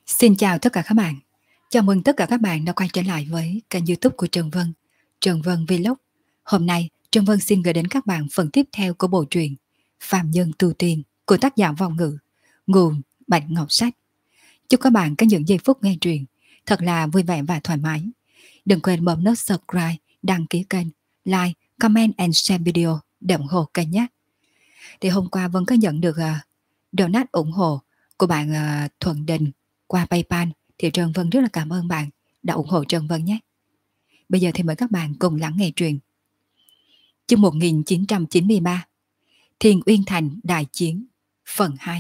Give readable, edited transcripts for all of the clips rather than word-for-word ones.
Xin chào tất cả các bạn. Chào mừng tất cả các bạn đã quay trở lại với kênh YouTube của Trần Vân, Trần Vân Vlog. Hôm nay, Trần Vân xin gửi đến các bạn phần tiếp theo của bộ truyện Phàm Nhân Tu Tiên của tác giả Vong Ngữ, nguồn Bạch Ngọc Sách. Chúc các bạn có những giây phút nghe truyện thật là vui vẻ và thoải mái. Đừng quên bấm nút subscribe, đăng ký kênh, like, comment and share video để ủng hộ kênh nhé. Thì hôm qua Vân có nhận được donate ủng hộ của bạn Thuận Đình qua PayPal, thì Trần Vân rất là cảm ơn bạn đã ủng hộ Trần Vân nhé. Bây giờ thì mời các bạn cùng lắng nghe truyện. Chương 1993, Thiên Uyên Thành Đại Chiến, phần 2.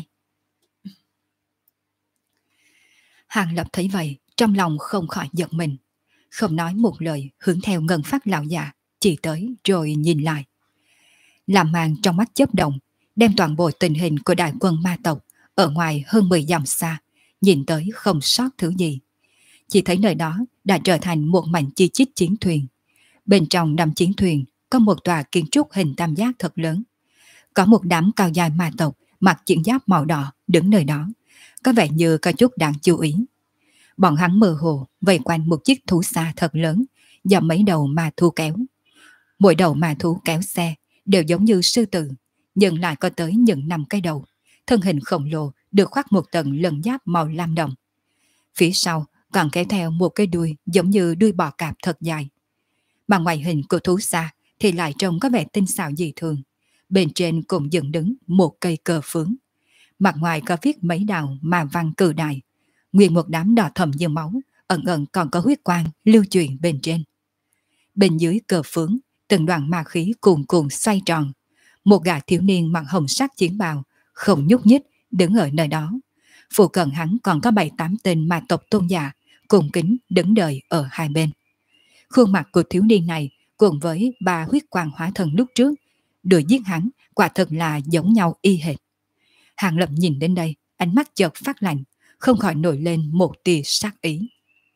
Hàng Lập thấy vậy, trong lòng không khỏi giật mình, không nói một lời, hướng theo Ngân Phát lão già chỉ tới rồi nhìn lại. Làm màn trong mắt chớp động, đem toàn bộ tình hình của đại quân ma tộc ở ngoài hơn 10 dặm xa, nhìn tới không sót thứ gì. Chỉ thấy nơi đó đã trở thành một mảnh chi chít chiến thuyền. Bên trong năm chiến thuyền có một tòa kiến trúc hình tam giác thật lớn. Có một đám cao dài ma tộc mặc chiến giáp màu đỏ đứng nơi đó, có vẻ như có chút đáng chú ý. Bọn hắn mơ hồ vây quanh một chiếc thú xa thật lớn do mấy đầu ma thú kéo. Mỗi đầu ma thú kéo xe đều giống như sư tử, nhưng lại có tới những 5 cái đầu. Thân hình khổng lồ được khoác một tầng lân giáp màu lam đồng. Phía sau còn kéo theo một cái đuôi giống như đuôi bò cạp thật dài. Mà ngoại hình của thú xa thì lại trông có vẻ tinh xảo dị thường. Bên trên cũng dựng đứng một cây cờ phướng. Mặt ngoài có viết mấy đạo mà văn cử đại. Nguyên một đám đỏ thẫm như máu, ẩn ẩn còn có huyết quang lưu chuyển bên trên. Bên dưới cờ phướng, từng đoạn ma khí cuồn cuộn xoay tròn. Một gã thiếu niên mặc hồng sắc chiến bào, không nhúc nhích, đứng ở nơi đó. Phụ cận hắn còn có 7-8 tên ma tộc tôn giả, cùng kính đứng đợi ở hai bên. Khuôn mặt của thiếu niên này cùng với 3 huyết quang hóa thần lúc trước, đuổi giết hắn quả thật là giống nhau y hệt. Hàng Lập nhìn đến đây, ánh mắt chợt phát lạnh, không khỏi nổi lên một tia sát ý.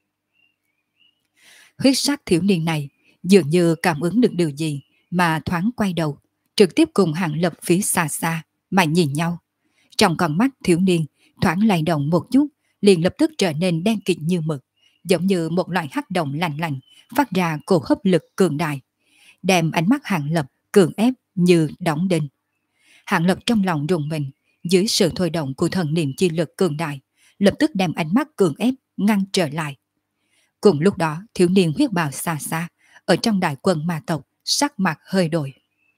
Huyết sắc thiếu niên này dường như cảm ứng được điều gì mà thoáng quay đầu, trực tiếp cùng Hàng Lập phía xa xa mà nhìn nhau. Trong con mắt thiếu niên thoáng lay động một chút, liền lập tức trở nên đen kịt như mực, giống như một loại hắc động lạnh lạnh phát ra cổ hấp lực cường đại, đem ánh mắt Hàng Lập cường ép như đóng đinh. Hàng Lập trong lòng rùng mình, dưới sự thôi động của thần niệm chi lực cường đại, lập tức đem ánh mắt cường ép ngăn trở lại. Cùng lúc đó, thiếu niên huyết bào xa xa ở trong đại quân ma tộc sắc mặt hơi đổi.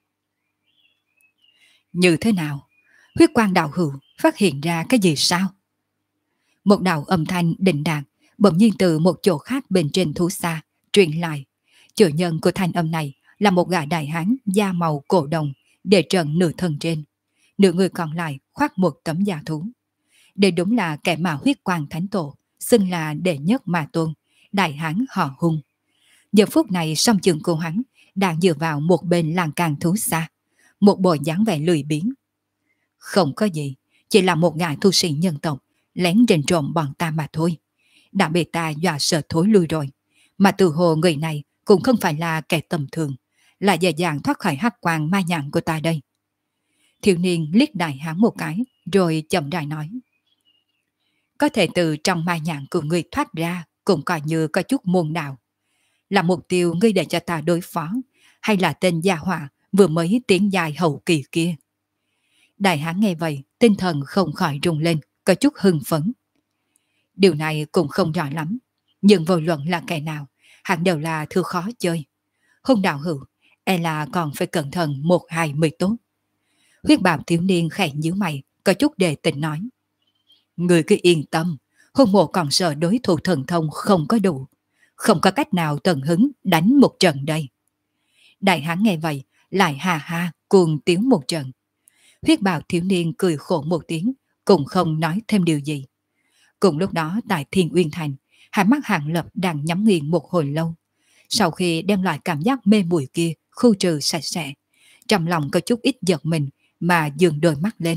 Như thế nào? Huyết quang đạo hữu phát hiện ra cái gì sao? Một đạo âm thanh định đạt bỗng nhiên từ một chỗ khác bên trên thú xa truyền lại. Chủ nhân của thanh âm này là một gã đại hán da màu cổ đồng, để trần nửa thân trên, nửa người còn lại khoác một tấm da thú. Đây đúng là kẻ mà huyết quang thánh tổ xưng là đệ nhất ma tôn, đại hán họ Hung. Giờ phút này song trường của hắn đang dựa vào một bên lan can thú xa, một bộ dáng vẻ lười biếng. Không có gì, chỉ là một gã tu sĩ nhân tộc lén rình trộm bọn ta mà thôi. Đã bị ta dọa sợ thối lui rồi. Mà từ hồ người này cũng không phải là kẻ tầm thường, là dễ dàng thoát khỏi hắc quang ma nhãn của ta đây. Thiếu niên liếc đại hán một cái, rồi chậm rãi nói. Có thể từ trong ma nhãn của người thoát ra cũng coi như có chút môn đạo. Là mục tiêu ngươi để cho ta đối phó, hay là tên gia họa vừa mới tiến dài hậu kỳ kia? Đại hán nghe vậy, tinh thần không khỏi rung lên, có chút hưng phấn. Điều này cũng không rõ lắm, nhưng vô luận là kẻ nào, hắn đều là thứ khó chơi. Hung đạo hữu, e là còn phải cẩn thận 1-2 mới tốt. Huyết bào thiếu niên khẽ nhíu mày, có chút đề tình nói. Người cứ yên tâm, hung mộ còn sợ đối thủ thần thông không có đủ. Không có cách nào tận hứng đánh một trận đây. Đại hán nghe vậy, lại hà ha cuồng tiếng một trận. Huyết bào thiếu niên cười khổ một tiếng, cũng không nói thêm điều gì. Cùng lúc đó tại Thiên Uyên Thành, hai mắt Hàng Lập đang nhắm nghiền một hồi lâu. Sau khi đem lại cảm giác mê muội kia khu trừ sạch sẽ, trong lòng có chút ít giật mình mà dường đôi mắt lên.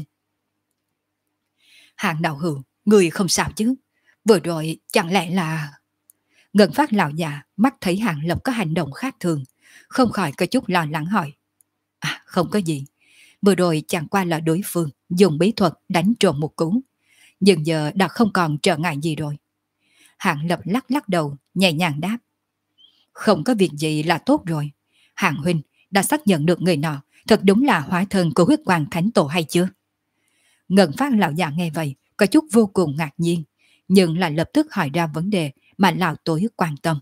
Hàng đạo hữu, người không sao chứ? Vừa rồi chẳng lẽ là... Ngân Phát lão già mắt thấy Hàng Lập có hành động khác thường, không khỏi có chút lo lắng hỏi. Không có gì. Vừa rồi chẳng qua là đối phương dùng bí thuật đánh trộm một cú. nhưng giờ đã không còn trở ngại gì rồi. Hạng Lập lắc lắc đầu, nhẹ nhàng đáp. Không có việc gì là tốt rồi. Hạng huynh đã xác nhận được người nọ thật đúng là hóa thân của huyết quang thánh tổ hay chưa? Ngân Phát lão già nghe vậy, có chút vô cùng ngạc nhiên, nhưng lại lập tức hỏi ra vấn đề mà lão tối quan tâm.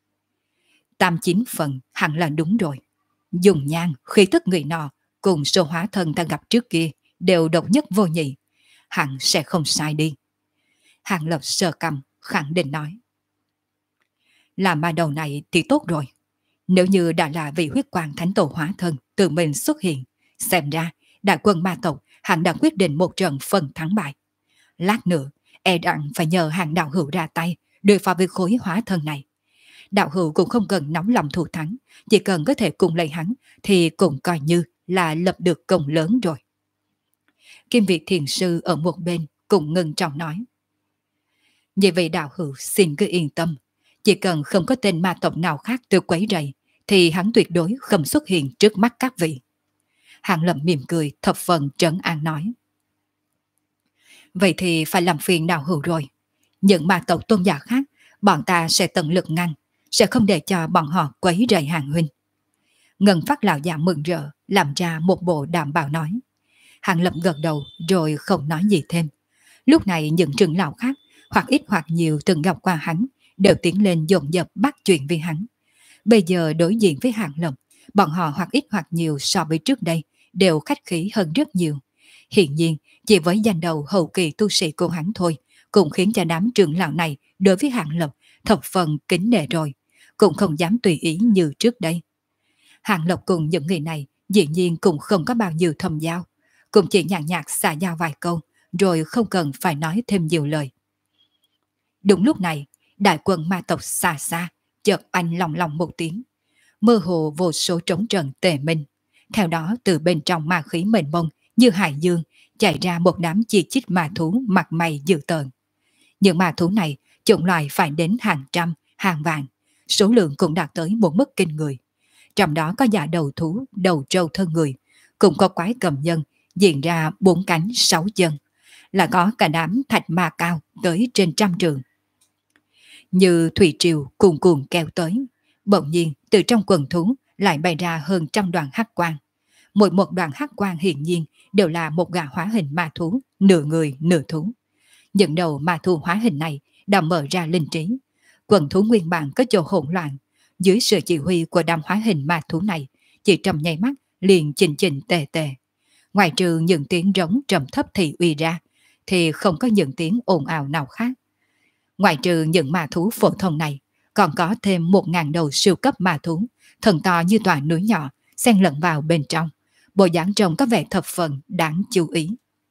89 phần hẳn là đúng rồi. Dùng nhan, khí tức người nọ cùng số hóa thân ta gặp trước kia đều độc nhất vô nhị. Hẳn sẽ không sai đi. Hàng Lập sờ cằm, khẳng định nói. Làm ma đầu này thì tốt rồi. Nếu như đã là vị huyết quang thánh tổ hóa thân tự mình xuất hiện, xem ra đại quân ma tộc hẳn đã quyết định một trận phần thắng bại. Lát nữa, e rằng phải nhờ hàng đạo hữu ra tay đối phó với khối hóa thân này. Đạo hữu cũng không cần nóng lòng thù thắng, chỉ cần có thể cùng lấy hắn thì cũng coi như là lập được công lớn rồi. Kim Việt Thiền Sư ở một bên cũng ngưng trọng nói. Vì vậy đạo hữu xin cứ yên tâm, chỉ cần không có tên ma tộc nào khác từ quấy rầy thì hắn tuyệt đối không xuất hiện trước mắt các vị. Hàng Lập mỉm cười thập phần trấn an nói. Vậy thì phải làm phiền đạo hữu rồi. Những ma tộc tôn giả khác, bọn ta sẽ tận lực ngăn, sẽ không để cho bọn họ quấy rầy Hàng huynh. Ngân Phát lão già mừng rỡ, làm ra một bộ đảm bảo nói. Hàng Lập gật đầu rồi không nói gì thêm. Lúc này những trưởng lão khác, hoặc ít hoặc nhiều từng gặp qua hắn, đều tiến lên dồn dập bắt chuyện với hắn. Bây giờ đối diện với Hàng Lập, bọn họ hoặc ít hoặc nhiều so với trước đây đều khách khí hơn rất nhiều. Hiện nhiên, chỉ với danh đầu hậu kỳ tu sĩ của hắn thôi, cũng khiến cho đám trưởng lão này đối với Hàng Lập thập phần kính nể rồi, cũng không dám tùy ý như trước đây. Hàng Lập cùng những người này dĩ nhiên cũng không có bao nhiêu thâm giao, cũng chỉ nhàn nhạt xả giao vài câu, rồi không cần phải nói thêm nhiều lời. Đúng lúc này, đại quân ma tộc xa xa, chợt anh lòng lòng một tiếng. Mơ hồ vô số trống trần tề minh. Theo đó từ bên trong ma khí mênh mông như hải dương chạy ra một đám chi chít ma thú mặt mày dữ tợn. Những ma thú này chủng loại phải đến hàng trăm, hàng vạn, số lượng cũng đạt tới một mức kinh người. Trong đó có giả đầu thú, đầu trâu thân người, cũng có quái cầm nhân, diện ra 4 cánh 6 chân, là có cả đám thạch ma cao tới trên 100 trượng. Như thủy triều cuồn cuộn kéo tới, bỗng nhiên từ trong quần thú lại bay ra hơn 100 đoàn hắc quang. Mỗi một đoàn hắc quang hiển nhiên đều là một gã hóa hình ma thú, nửa người nửa thú. Những đầu ma thú hóa hình này đã mở ra linh trí. Quần thú nguyên bản có chỗ hỗn loạn, dưới sự chỉ huy của đám hóa hình ma thú này, chỉ trong nháy mắt liền chỉnh chỉnh tề tề. Ngoài trừ những tiếng rống trầm thấp thì uy ra, thì không có những tiếng ồn ào nào khác. Ngoài trừ những ma thú phổ thông này, còn có thêm 1000 đầu siêu cấp ma thú, thần to như tòa núi nhỏ, xen lẫn vào bên trong. Bộ dáng trông có vẻ thập phần đáng chú ý.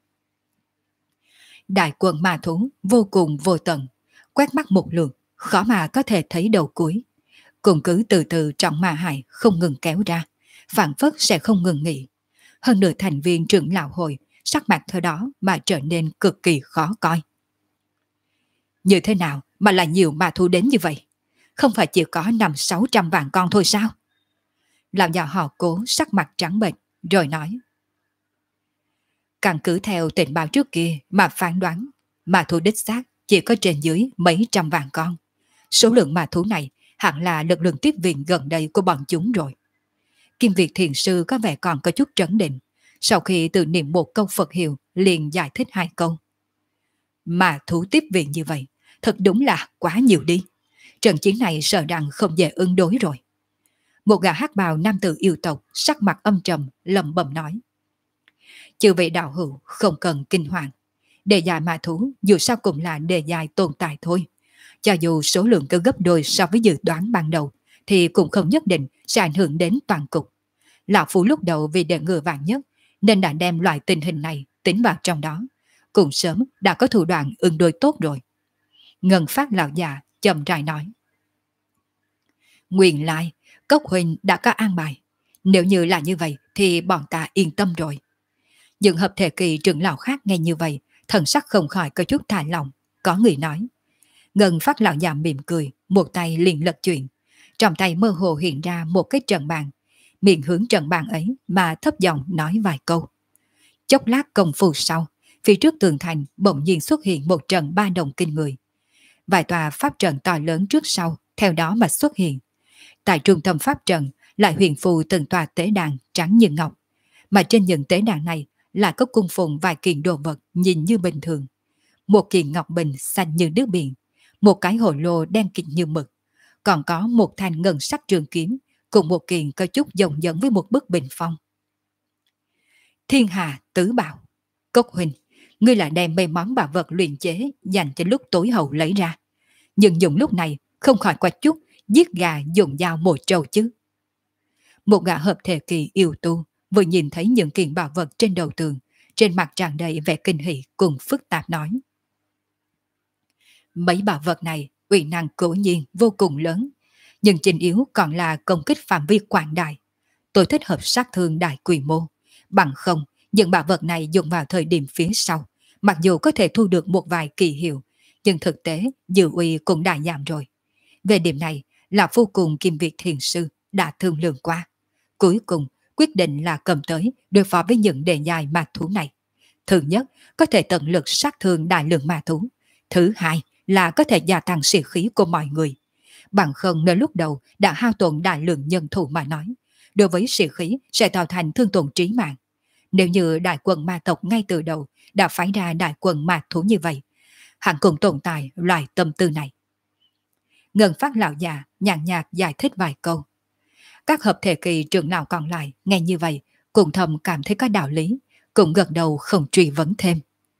Đại quân ma thú vô cùng vô tận, quét mắt một lượt, khó mà có thể thấy đầu cuối. Cùng cứ từ từ trong ma hải không ngừng kéo ra, phản phất sẽ không ngừng nghỉ. Hơn nửa thành viên trưởng lão hội, sắc mặt theo đó mà trở nên cực kỳ khó coi. Như thế nào mà là nhiều ma thú đến như vậy? Không phải chỉ có 500-600 vạn con thôi sao? Lão già họ Cố sắc mặt trắng bệch rồi nói. Căn cứ theo tình báo trước kia mà phán đoán, ma thú đích xác chỉ có trên dưới mấy trăm vạn con. Số lượng ma thú này hẳn là lực lượng tiếp viện gần đây của bọn chúng rồi. Kim Việt Thiền Sư có vẻ còn có chút trấn định, sau khi tự niệm một câu Phật hiệu liền giải thích 2 câu. Ma thú tiếp viện như vậy, thật đúng là quá nhiều đi. Trận chiến này sợ rằng không dễ ứng đối rồi. Một gã hắc bào nam tử yêu tộc sắc mặt âm trầm lẩm bẩm nói. Chư vị đạo hữu không cần kinh hoàng. Đề dài ma thú dù sao cũng là đề dài tồn tại thôi. Cho dù số lượng có gấp đôi so với dự đoán ban đầu, thì cũng không nhất định sẽ ảnh hưởng đến toàn cục. Lão Phu lúc đầu vì để ngừa vạn nhất, nên đã đem loại tình hình này tính vào trong đó. Cũng sớm đã có thủ đoạn ứng đối tốt rồi. Ngân Phát lão già chậm rãi nói. Nguyên lai, Cốc huynh đã có an bài. Nếu như là như vậy thì bọn ta yên tâm rồi. Những hợp thể kỳ trưởng lão khác nghe như vậy, thần sắc không khỏi có chút thả lòng. Có người nói. Ngân Phát lão già mỉm cười, một tay liền lật chuyện. Trong tay mơ hồ hiện ra một cái trận bàn. Miệng hướng trận bàn ấy mà thấp giọng nói vài câu. Chốc lát công phu sau, Phía trước tường thành bỗng nhiên xuất hiện một trận ba động kinh người. Vài tòa pháp trận to lớn trước sau theo đó mà xuất hiện. Tại trung tâm pháp trận lại huyền phù từng tòa tế đàn trắng như ngọc, mà trên những tế đàn này lại có cung phụng vài kiện đồ vật nhìn như bình thường. Một kiện ngọc bình xanh như nước biển, một cái hồ lô đen kịt như mực, còn có một thanh ngân sắc trường kiếm, cùng một kiện có chút giống giống với một bức bình phong. Thiên hà tứ bảo, Cốc huynh, ngươi lại đem mấy món bảo vật luyện chế dành cho lúc tối hậu lấy ra. Nhưng dùng lúc này không khỏi qua chút giết gà dùng dao mồi trâu chứ. Một gã hợp thể kỳ yêu tu vừa nhìn thấy những kiện bảo vật trên đầu tường, trên mặt tràn đầy vẻ kinh hỉ cùng phức tạp nói. Mấy bảo vật này uy năng cố nhiên vô cùng lớn, nhưng chính yếu còn là công kích phạm vi quảng đại. Tôi thích hợp sát thương đại quy mô. Bằng không, những bảo vật này dùng vào thời điểm phía sau, mặc dù có thể thu được một vài kỳ hiệu, nhưng thực tế dư uy cũng đã giảm rồi. Về điểm này, là vô cùng Kim Việt Thiền Sư đã thương lượng qua. Cuối cùng, quyết định là cầm tới đối phó với những đề dài ma thú này. Thứ nhất, có thể tận lực sát thương đại lượng ma thú. Thứ hai, là có thể gia tăng sĩ khí của mọi người. Bằng không nơi lúc đầu đã hao tổn đại lượng nhân thủ mà nói, đối với sĩ khí sẽ tạo thành thương tổn trí mạng. Nếu như đại quân ma tộc ngay từ đầu đã phái ra đại quân ma thú như vậy, hẳn cũng tồn tại loại tâm tư này. Ngân Phát lão già nhàn nhạt giải thích vài câu. Các hợp thể kỳ trưởng lão còn lại nghe như vậy cũng thầm cảm thấy có đạo lý, cũng gật đầu không truy vấn thêm.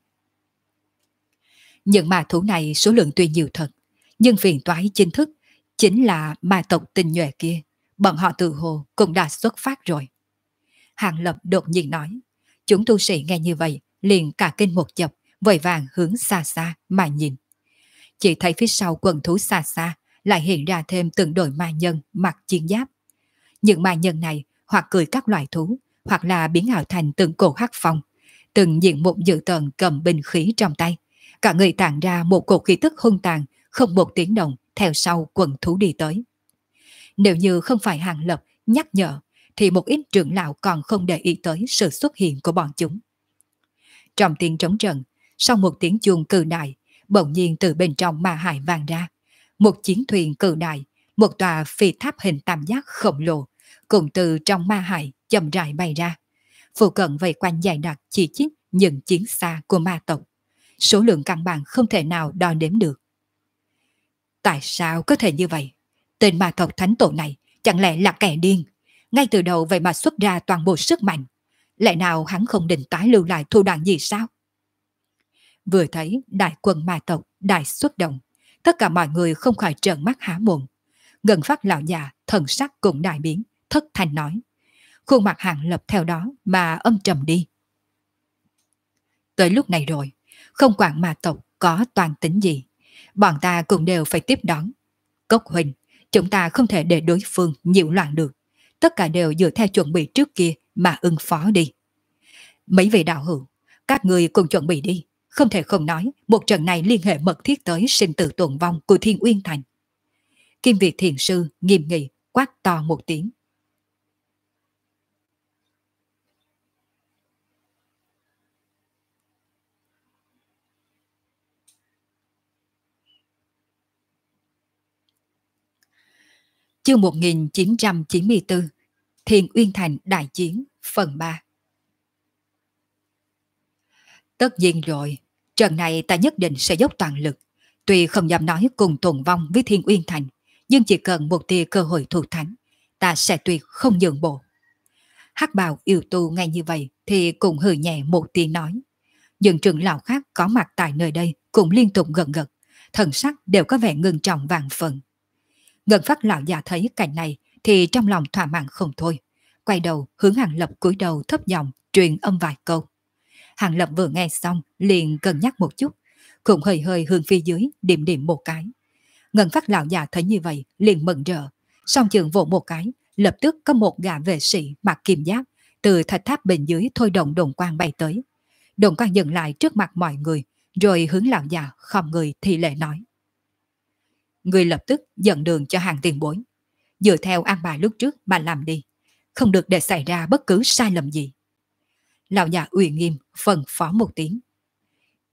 Những ma thú này số lượng tuy nhiều thật, nhưng phiền toái chính thức chính là ma tộc tinh nhuệ kia, bọn họ tự hồ cũng đã xuất phát rồi. Hàng Lập đột nhiên nói. Chúng tu sĩ nghe như vậy liền cả kinh một chập, vội vàng hướng xa xa mà nhìn. Chỉ thấy phía sau quần thú xa xa lại hiện ra thêm từng đội ma nhân mặc chiến giáp. Những ma nhân này hoặc cười các loại thú, hoặc là biến ảo thành từng cổ hắc phong, từng diện một dữ tợn cầm binh khí trong tay. Cả người tản ra một cổ khí tức hung tàn, không một tiếng động theo sau quần thú đi tới. Nếu như không phải Hàng Lập nhắc nhở, thì một ít trưởng lão còn không để ý tới sự xuất hiện của bọn chúng. Trong tiếng trống trận, sau một tiếng chuông cự đại, bỗng nhiên từ bên trong ma hải vang ra. Một chiến thuyền cự đại, một tòa phi tháp hình tam giác khổng lồ, cùng từ trong ma hải chậm rãi bay ra. Phụ cận vây quanh dày đặc chỉ chít những chiến xa của ma tộc. Số lượng căn bản không thể nào đo đếm được. Tại sao có thể như vậy? Tên ma tộc thánh tổ này chẳng lẽ là kẻ điên? Ngay từ đầu vậy mà xuất ra toàn bộ sức mạnh. Lẽ nào hắn không định tái lưu lại thủ đoạn gì sao? Vừa thấy đại quân ma tộc đại xuất động, tất cả mọi người không khỏi trợn mắt há mồm. Ngân Phát lão già thần sắc cũng đại biến, thất thanh nói. Khuôn mặt Hàng Lập theo đó mà âm trầm đi. Tới lúc này rồi, không quản ma tộc có toàn tính gì, bọn ta cũng đều phải tiếp đón. Cốc huynh, chúng ta không thể để đối phương nhiễu loạn được. Tất cả đều dựa theo chuẩn bị trước kia mà ứng phó đi. Mấy vị đạo hữu, các người cùng chuẩn bị đi. Không thể không nói, một trận này liên hệ mật thiết tới sinh tử tồn vong của Thiên Uyên Thành. Kim Việt Thiền Sư nghiêm nghị quát to một tiếng. Chương 1994, Thiên Uyên Thành đại chiến phần 3. Tất nhiên rồi, trận này ta nhất định sẽ dốc toàn lực. Tuy không dám nói cùng tồn vong với Thiên Uyên Thành, nhưng chỉ cần một tia cơ hội thủ thắng, ta sẽ tuyệt không nhượng bộ. Hắc bào yêu tu ngay như vậy thì cũng hừ nhẹ một tiếng nói. Những trưởng lão khác có mặt tại nơi đây cũng liên tục gật gật, thần sắc đều có vẻ ngưng trọng vạn phần. Ngân Phát lão già thấy cảnh này thì trong lòng thỏa mãn không thôi, quay đầu hướng Hàng Lập cúi đầu thấp giọng truyền âm vài câu. Hàng Lập vừa nghe xong liền cân nhắc một chút, cũng hơi hơi hướng phía dưới điểm điểm một cái. Ngân Phát lão già thấy như vậy liền mừng rỡ, song trường vỗ một cái, lập tức có một gã vệ sĩ mặc kim giáp từ thạch tháp bên dưới thôi động đồn quang bay tới. Đồn quang dừng lại trước mặt mọi người, rồi hướng lão già khom người thi lễ nói. Người lập tức dẫn đường cho Hàng tiền bối, dựa theo an bài lúc trước mà làm đi, không được để xảy ra bất cứ sai lầm gì. Lão già uy nghiêm phân phó một tiếng.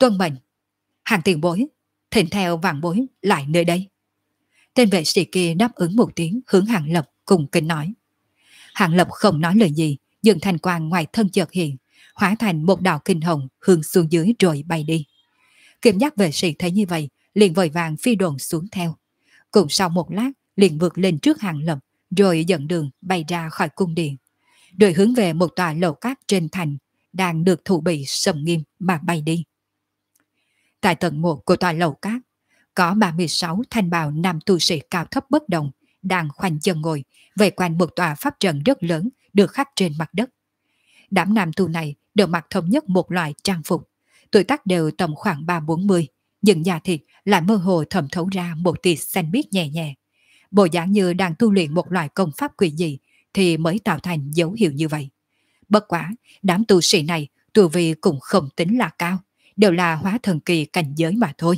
Tuân mệnh. Hàng tiền bối, thỉnh theo vạn bối lại nơi đây. Tên vệ sĩ kia đáp ứng một tiếng, hướng Hàng Lập cùng kính nói. Hàng Lập không nói lời gì, dừng thành quang ngoài thân chợt hiện, hóa thành một đạo kinh hồng hướng xuống dưới rồi bay đi. Kim giác vệ sĩ thấy như vậy, liền vội vàng phi đồn xuống theo. Cùng sau một lát, liền vượt lên trước Hàng Lập, rồi dẫn đường bay ra khỏi cung điện, rồi hướng về một tòa lầu cát trên thành đang được thủ bị sầm nghiêm mà bay đi. Tại tầng 1 của tòa lầu cát, có 36 thanh bào nam tu sĩ cao thấp bất đồng đang khoanh chân ngồi vây quanh một tòa pháp trận rất lớn được khắc trên mặt đất. Đám nam tu này đều mặc thống nhất một loại trang phục, tuổi tác đều tầm khoảng 3-40, nhưng da thịt lại mơ hồ thẩm thấu ra một tia xanh biếc nhẹ nhẹ. Bộ dáng như đang tu luyện một loại công pháp quỷ dị thì mới tạo thành dấu hiệu như vậy. Bất quả, đám tu sĩ này tu vi cũng không tính là cao, đều là hóa thần kỳ cảnh giới mà thôi.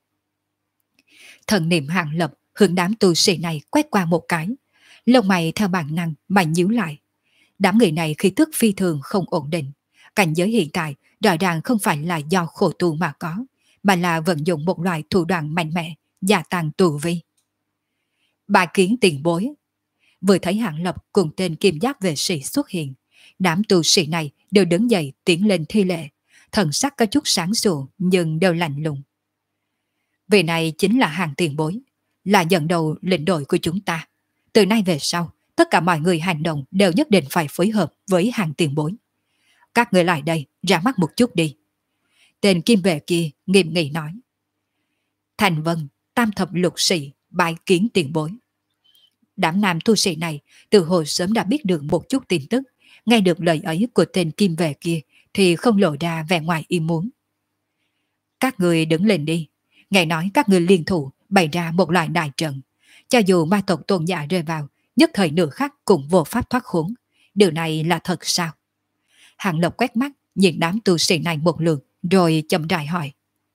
Thần niệm Hàng Lập hướng đám tu sĩ này quét qua một cái, lông mày theo bản năng mà nhíu lại. Đám người này khí tức phi thường không ổn định, cảnh giới hiện tại rõ ràng không phải là do khổ tu mà có, mà là vận dụng một loại thủ đoạn mạnh mẽ, gia tăng tu vi. Bài kiến tiền bối. Vừa thấy Hàng Lập cùng tên kim giáp vệ sĩ xuất hiện, đám tu sĩ này đều đứng dậy tiến lên thi lễ, thần sắc có chút sáng sủa nhưng đều lạnh lùng. Vị này chính là Hàng tiền bối, là dẫn đầu lĩnh đội của chúng ta. Từ nay về sau, tất cả mọi người hành động đều nhất định phải phối hợp với Hàng tiền bối. Các người lại đây, ra mắt một chút đi. Tên kim vệ kia nghiêm nghị nói. Thành Vân, tam thập lục sĩ, bái kiến tiền bối. Đám nam tu sĩ này từ hồi sớm đã biết được một chút tin tức, nghe được lời ấy của tên kim vệ kia thì không lộ ra vẻ ngoài ý muốn. Các người đứng lên đi, nghe nói các người liên thủ bày ra một loại đại trận, cho dù ma tộc tôn giả rơi vào, nhất thời nửa khắc cũng vô pháp thoát khốn. Điều này là thật sao? Hàng Lập quét mắt nhìn đám tu sĩ này một lượt, rồi chậm rãi hỏi.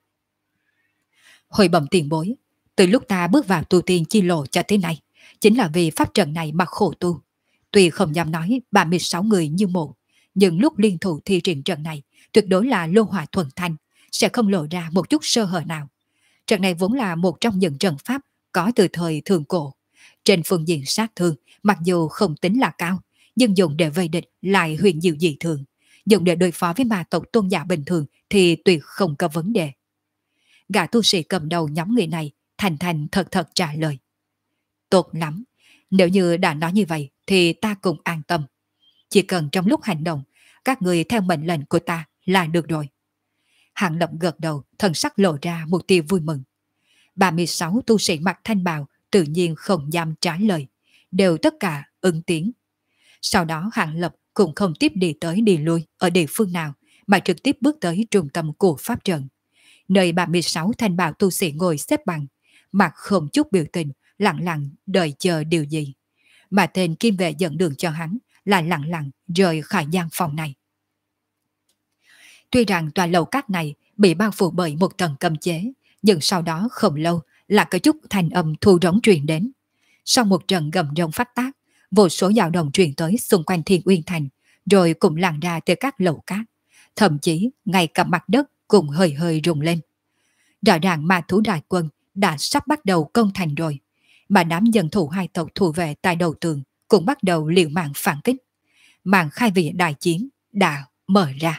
Hồi bẩm tiền bối, từ lúc ta bước vào tu tiên chi lộ cho tới nay, chính là vì pháp trận này mà khổ tu. Tuy không dám nói 36 người như một, nhưng lúc liên thủ thi triển trận này, tuyệt đối là lô hỏa thuần thanh, sẽ không lộ ra một chút sơ hở nào. Trận này vốn là một trong những trận pháp có từ thời thượng cổ. Trên phương diện sát thương, mặc dù không tính là cao, nhưng dùng để vây địch lại huyền diệu dị thường. Dùng để đối phó với ma tộc tôn giả bình thường thì tuyệt không có vấn đề. Gã tu sĩ cầm đầu nhóm người này thành thành thật thật trả lời. Tốt lắm, nếu như đã nói như vậy thì ta cũng an tâm. Chỉ cần trong lúc hành động, các người theo mệnh lệnh của ta là được rồi. Hàng Lập gật đầu, thần sắc lộ ra một tia vui mừng. 36 tu sĩ mặc thanh bào tự nhiên không dám trả lời, đều tất cả ứng tiếng. Sau đó Hàng Lập cũng không tiếp đi tới đi lui ở địa phương nào, mà trực tiếp bước tới trung tâm của pháp trận, nơi 36 thanh bào tu sĩ ngồi xếp bằng, mặt không chút biểu tình, lặng lặng đợi chờ điều gì. Mà tên kim vệ dẫn đường cho hắn là lặng lặng rời khỏi gian phòng này. Tuy rằng tòa lầu cát này bị bao phủ bởi một tầng cấm chế, nhưng sau đó không lâu là có chút thanh âm thu rống truyền đến. Sau một trận gầm rống phát tác, vô số dao động truyền tới xung quanh Thiên Uyên Thành, rồi cũng lan ra từ các lầu cát. Thậm chí ngay cả mặt đất cũng hơi hơi rung lên. Rõ ràng ma thú đại quân đã sắp bắt đầu công thành rồi, mà đám dân thủ hai tộc thủ vệ tại đầu tường cũng bắt đầu liều mạng phản kích. Màn khai vị đại chiến đã mở ra.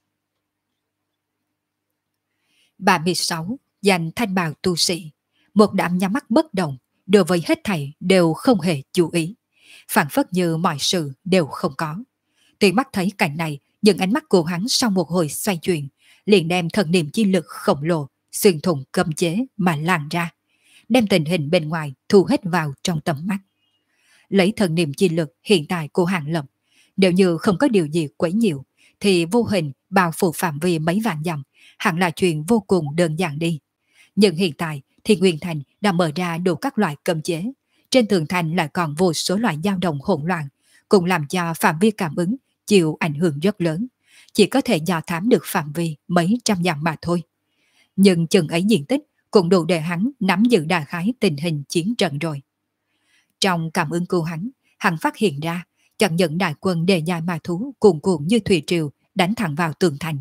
36 danh thanh bào tu sĩ, một đám nhắm mắt bất động, đối với hết thảy đều không hề chú ý, phản phất như mọi sự đều không có. Tuy mắt thấy cảnh này, nhưng ánh mắt của hắn sau một hồi xoay chuyển, liền đem thần niệm chi lực khổng lồ xuyên thủng cấm chế mà lan ra, đem tình hình bên ngoài thu hết vào trong tầm mắt. Lấy thần niệm chi lực hiện tại của Hàng Lập, nếu như không có điều gì quấy nhiễu, thì vô hình bao phủ phạm vi mấy vạn dặm hẳn là chuyện vô cùng đơn giản đi. Nhưng hiện tại thì Nguyên Thành đã mở ra đủ các loại cấm chế, trên tường thành lại còn vô số loại dao động hỗn loạn, cũng làm cho phạm vi cảm ứng chịu ảnh hưởng rất lớn, chỉ có thể dò thám được phạm vi mấy trăm dặm mà thôi. Nhưng chừng ấy diện tích cũng đủ để hắn nắm giữ đại khái tình hình chiến trận rồi. Trong cảm ứng của hắn phát hiện ra chẳng những đại quân đề dài ma thú cuồn cuộn như thủy triều đánh thẳng vào tường thành,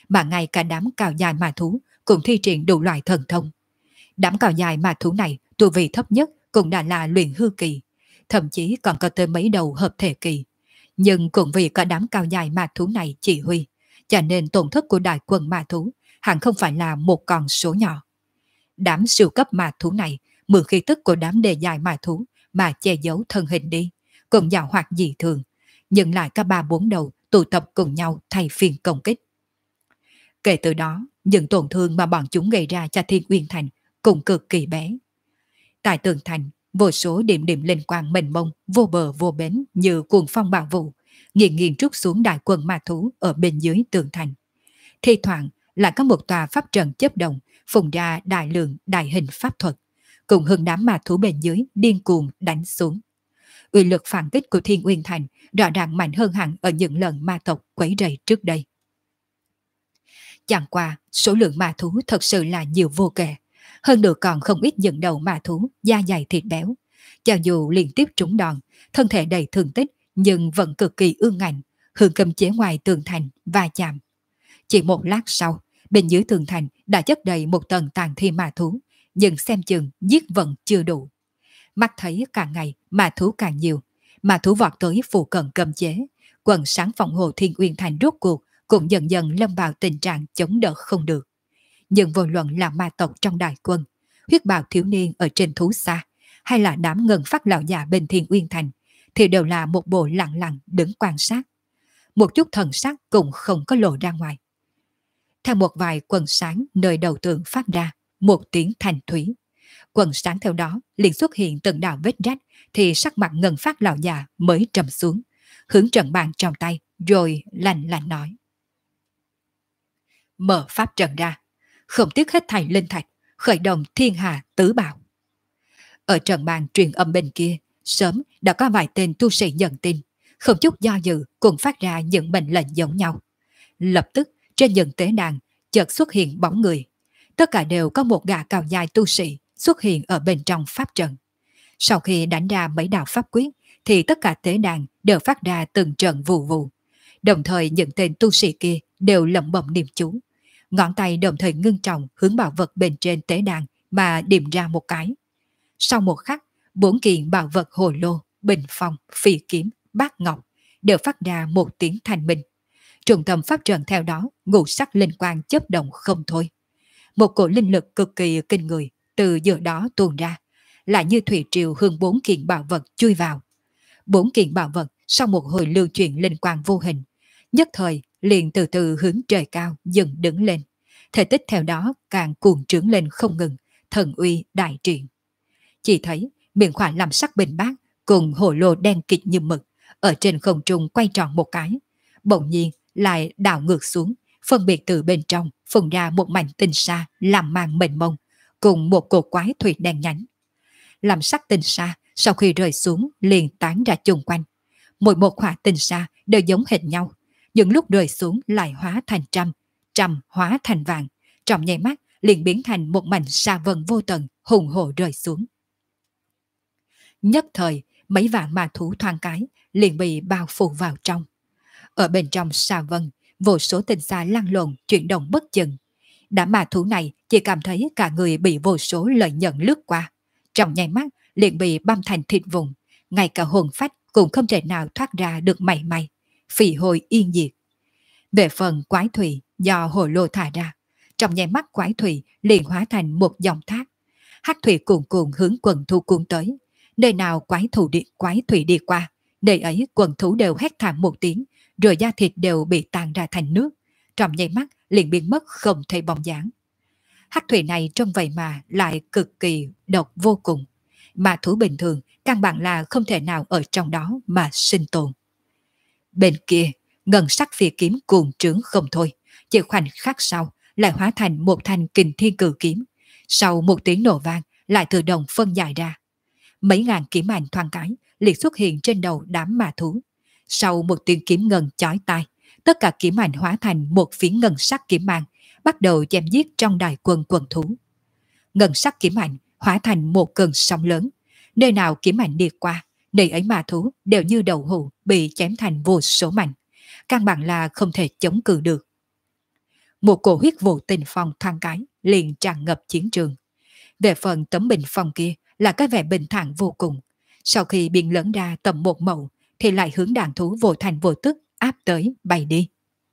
mà ngay cả đám cao dài ma thú cũng thi triển đủ loại thần thông. Đám cao dài ma thú này tu vi thấp nhất cũng đã là luyện hư kỳ, thậm chí còn có tới mấy đầu hợp thể kỳ. Nhưng cũng vì có đám cao dài ma thú này chỉ huy, cho nên tổn thất của đại quân ma thú hẳn không phải là một con số nhỏ. Đám siêu cấp ma thú này mượn khí tức của đám đề dài ma thú mà che giấu thân hình đi, cũng giàu hoạt dị thường, nhưng lại cả 3-4 đầu tụ tập cùng nhau thay phiên công kích. Kể từ đó, những tổn thương mà bọn chúng gây ra cho Thiên Uyên Thành cũng cực kỳ bé. Tại tường thành, vô số điểm điểm linh quang mênh mông, vô bờ vô bến như cuồng phong bão vụ, nghiền nghiền trút xuống đại quân ma thú ở bên dưới tường thành. Thi thoảng lại có một tòa pháp trận chớp động, phùng ra đại lượng đại hình pháp thuật, cùng hướng đám ma thú bên dưới điên cuồng đánh xuống. Uy lực phản kích của Thiên Uyên Thành rõ ràng mạnh hơn hẳn ở những lần ma tộc quấy rầy trước đây. Chẳng qua, số lượng ma thú thật sự là nhiều vô kể. Hơn nữa còn không ít những đầu ma thú da dày thịt béo. Cho dù liên tiếp trúng đòn, thân thể đầy thương tích nhưng vẫn cực kỳ ương ngạnh, hướng cầm chế ngoài tường thành va chạm. Chỉ một lát sau, bên dưới tường thành đã chất đầy một tầng tàn thi ma thú, nhưng xem chừng giết vẫn chưa đủ. Mắt thấy càng ngày ma thú càng nhiều, ma thú vọt tới phụ cận cầm chế, quần sáng phòng hộ Thiên Uyên Thành rốt cuộc cũng dần dần lâm vào tình trạng chống đỡ không được. Nhưng vô luận là ma tộc trong đại quân, huyết bào thiếu niên ở trên thú xa, hay là đám ngân phát lão già bên Thiên Uyên Thành, thì đều là một bộ lặng lặng đứng quan sát. Một chút thần sắc cũng không có lộ ra ngoài. Theo một vài quần sáng nơi đầu tường phát ra, một tiếng thanh thúy. Quần sáng theo đó liền xuất hiện từng đạo vết rách, thì sắc mặt ngân phát lão già mới trầm xuống, hướng trận bàn trong tay, rồi lạnh lạnh nói: Mở pháp trận ra, không tiếc hết thảy linh thạch, khởi động thiên hà tứ bảo. Ở trận bàn truyền âm bên kia, sớm đã có vài tên tu sĩ nhận tin, không chút do dự cùng phát ra những mệnh lệnh giống nhau. Lập tức trên những tế đàn chợt xuất hiện bóng người, tất cả đều có một gã cao dài tu sĩ xuất hiện ở bên trong pháp trận. Sau khi đánh ra mấy đạo pháp quyết, thì tất cả tế đàn đều phát ra từng trận vù vù. Đồng thời những tên tu sĩ kia đều lẩm bẩm niệm chú, ngón tay đồng thời ngưng trọng hướng bảo vật bên trên tế đàn mà điểm ra một cái. Sau một khắc, 4 kiện bảo vật hồ lô, bình phong, phi kiếm, bát ngọc đều phát ra một tiếng thanh minh. Trung tâm pháp trận theo đó ngũ sắc linh quang chớp động không thôi. Một cổ linh lực cực kỳ kinh người từ giữa đó tuôn ra, lại như thủy triều hướng 4 kiện bảo vật chui vào. 4 kiện bảo vật sau một hồi lưu chuyển linh quang vô hình, nhất thời liền từ từ hướng trời cao dần đứng lên. Thể tích theo đó càng cuồng trướng lên không ngừng, thần uy đại triển. Chỉ thấy miệng khỏa làm sắc bình bát cùng hồ lô đen kịt như mực ở trên không trung quay tròn một cái, bỗng nhiên lại đảo ngược xuống, phân biệt từ bên trong phun ra một mảnh tinh sa làm màn mênh mông cùng một cột quái thủy đen nhánh. Làm sắc tinh sa sau khi rơi xuống liền tán ra chung quanh, mỗi một khỏa tinh sa đều giống hệt nhau, những lúc rơi xuống lại hóa thành trăm, trăm hóa thành vàng, trong nháy mắt liền biến thành một mảnh sa vân vô tận hùng hổ rơi xuống. Nhất thời mấy vạn ma thú thoáng cái liền bị bao phủ vào trong. Ở bên trong sa vân, vô số tinh sa lăn lộn chuyển động bất chừng. Đám ma thú này chỉ cảm thấy cả người bị vô số lợi nhận lướt qua, trong nháy mắt liền bị băm thành thịt vụn, ngay cả hồn phách cũng không thể nào thoát ra được mảy may, phỉ hồi yên diệt. Về phần quái thủy do hồ lô thả ra, trong nháy mắt quái thủy liền hóa thành một dòng thác. Hắc thủy cuồn cuộn hướng quần thú cuốn tới, nơi nào quái thủy đi qua, nơi ấy quần thú đều hét thảm một tiếng, rồi da thịt đều bị tan ra thành nước, trong nháy mắt liền biến mất không thấy bóng dáng. Hắc thủy này trong vậy mà lại cực kỳ độc vô cùng, mà thú bình thường căn bản là không thể nào ở trong đó mà sinh tồn. Bên kia, ngân sắc phi kiếm cuồng trướng không thôi, chỉ khoảnh khắc sau lại hóa thành một thanh kình thiên cử kiếm. Sau một tiếng nổ vang lại tự động phân giải ra. Mấy ngàn kiếm ảnh thoáng cái liền xuất hiện trên đầu đám ma thú. Sau một tiếng kiếm ngân chói tai, tất cả kiếm ảnh hóa thành một phiến ngân sắc kiếm mang, bắt đầu chém giết trong đại quân quần thú. Ngân sắc kiếm ảnh hóa thành một cơn sóng lớn, nơi nào kiếm ảnh đi qua, nơi ấy ma thú đều như đậu hũ bị chém thành vô số mảnh, căn bản là không thể chống cự được. Một cổ huyết vụ tình phong thoáng cái liền tràn ngập chiến trường. Về phần tấm bình phong kia là cái vẻ bình thản vô cùng. Sau khi biến lớn ra tầm một mẫu thì lại hướng đàn thú vô thành vô tức áp tới bay đi.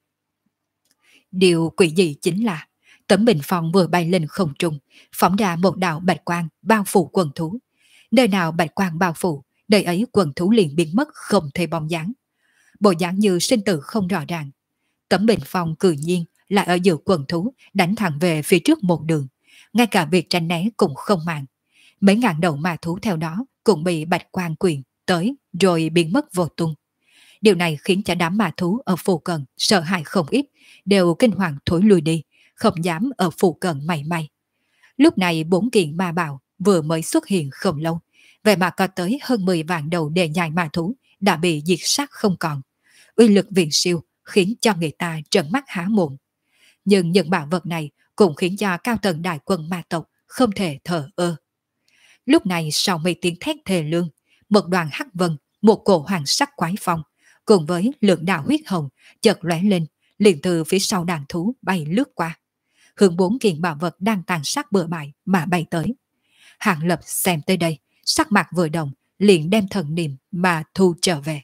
Điều quỷ dị chính là tấm bình phong vừa bay lên không trung, phóng ra một đạo bạch quang bao phủ quần thú. Nơi nào bạch quang bao phủ, nơi ấy quần thú liền biến mất không thể bóng dáng. Bộ dáng như sinh tử không rõ ràng. Tấm bình phong cự nhiên lại ở giữa quần thú đánh thẳng về phía trước một đường, ngay cả việc tránh né cũng không màng. Mấy ngàn đầu ma thú theo đó cũng bị bạch quang quyện tới rồi biến mất vô tung. Điều này khiến cho đám ma thú ở phụ cận sợ hãi không ít, đều kinh hoàng thối lui đi, không dám ở phụ cận mảy may. Lúc này bốn kiện ma bào vừa mới xuất hiện không lâu, vậy mà có tới hơn 10 vạn đầu đề nhai ma thú đã bị diệt sát không còn. Uy lực viễn siêu khiến cho người ta trợn mắt há mồm. Nhưng những bảo vật này cũng khiến cho cao tầng đại quân ma tộc không thể thờ ơ. Lúc này sau mấy tiếng thét thề lương, một đoàn hắc vân, một cổ hoàng sắc quái phong, cùng với lượng đạo huyết hồng chợt lóe lên, liền từ phía sau đàn thú bay lướt qua, hướng bốn kiện bảo vật đang tàn sát bừa bãi mà bay tới. Hàng Lập xem tới đây, sắc mặt vừa động, liền đem thần niệm mà thu trở về.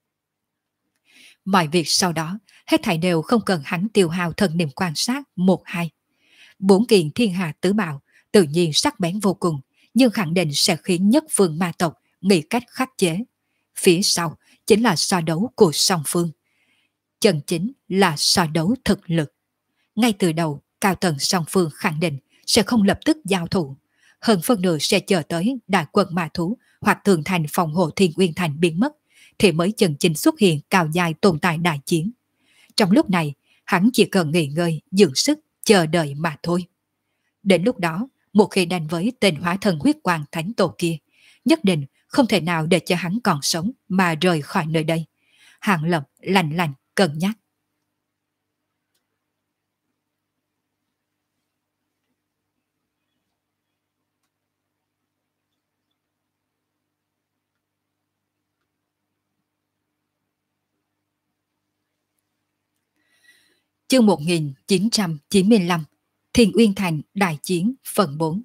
Mọi việc sau đó, hết thảy đều không cần hắn tiêu hao thần niệm quan sát một hai. Bốn kiện thiên hà tứ bảo tự nhiên sắc bén vô cùng, nhưng khẳng định sẽ khiến nhất phương ma tộc nghĩ cách khắc chế. Phía sau chính là so đấu của song phương. Chân chính là so đấu thực lực. Ngay từ đầu, cao tầng song phương khẳng định sẽ không lập tức giao thủ. Hơn phân nửa sẽ chờ tới đại quân ma thú hoặc tường thành phòng hộ Thiên Uyên Thành biến mất, thì mới chân chính xuất hiện cao dài tồn tại đại chiến. Trong lúc này, hắn chỉ cần nghỉ ngơi, dưỡng sức, chờ đợi mà thôi. Đến lúc đó, một khi đánh với tên hóa thân huyết quang thánh tổ kia, nhất định không thể nào để cho hắn còn sống mà rời khỏi nơi đây. Hàng Lập lạnh lạnh cân nhắc. Chương 1995, Thiên Uyên Thành đại chiến phần 4.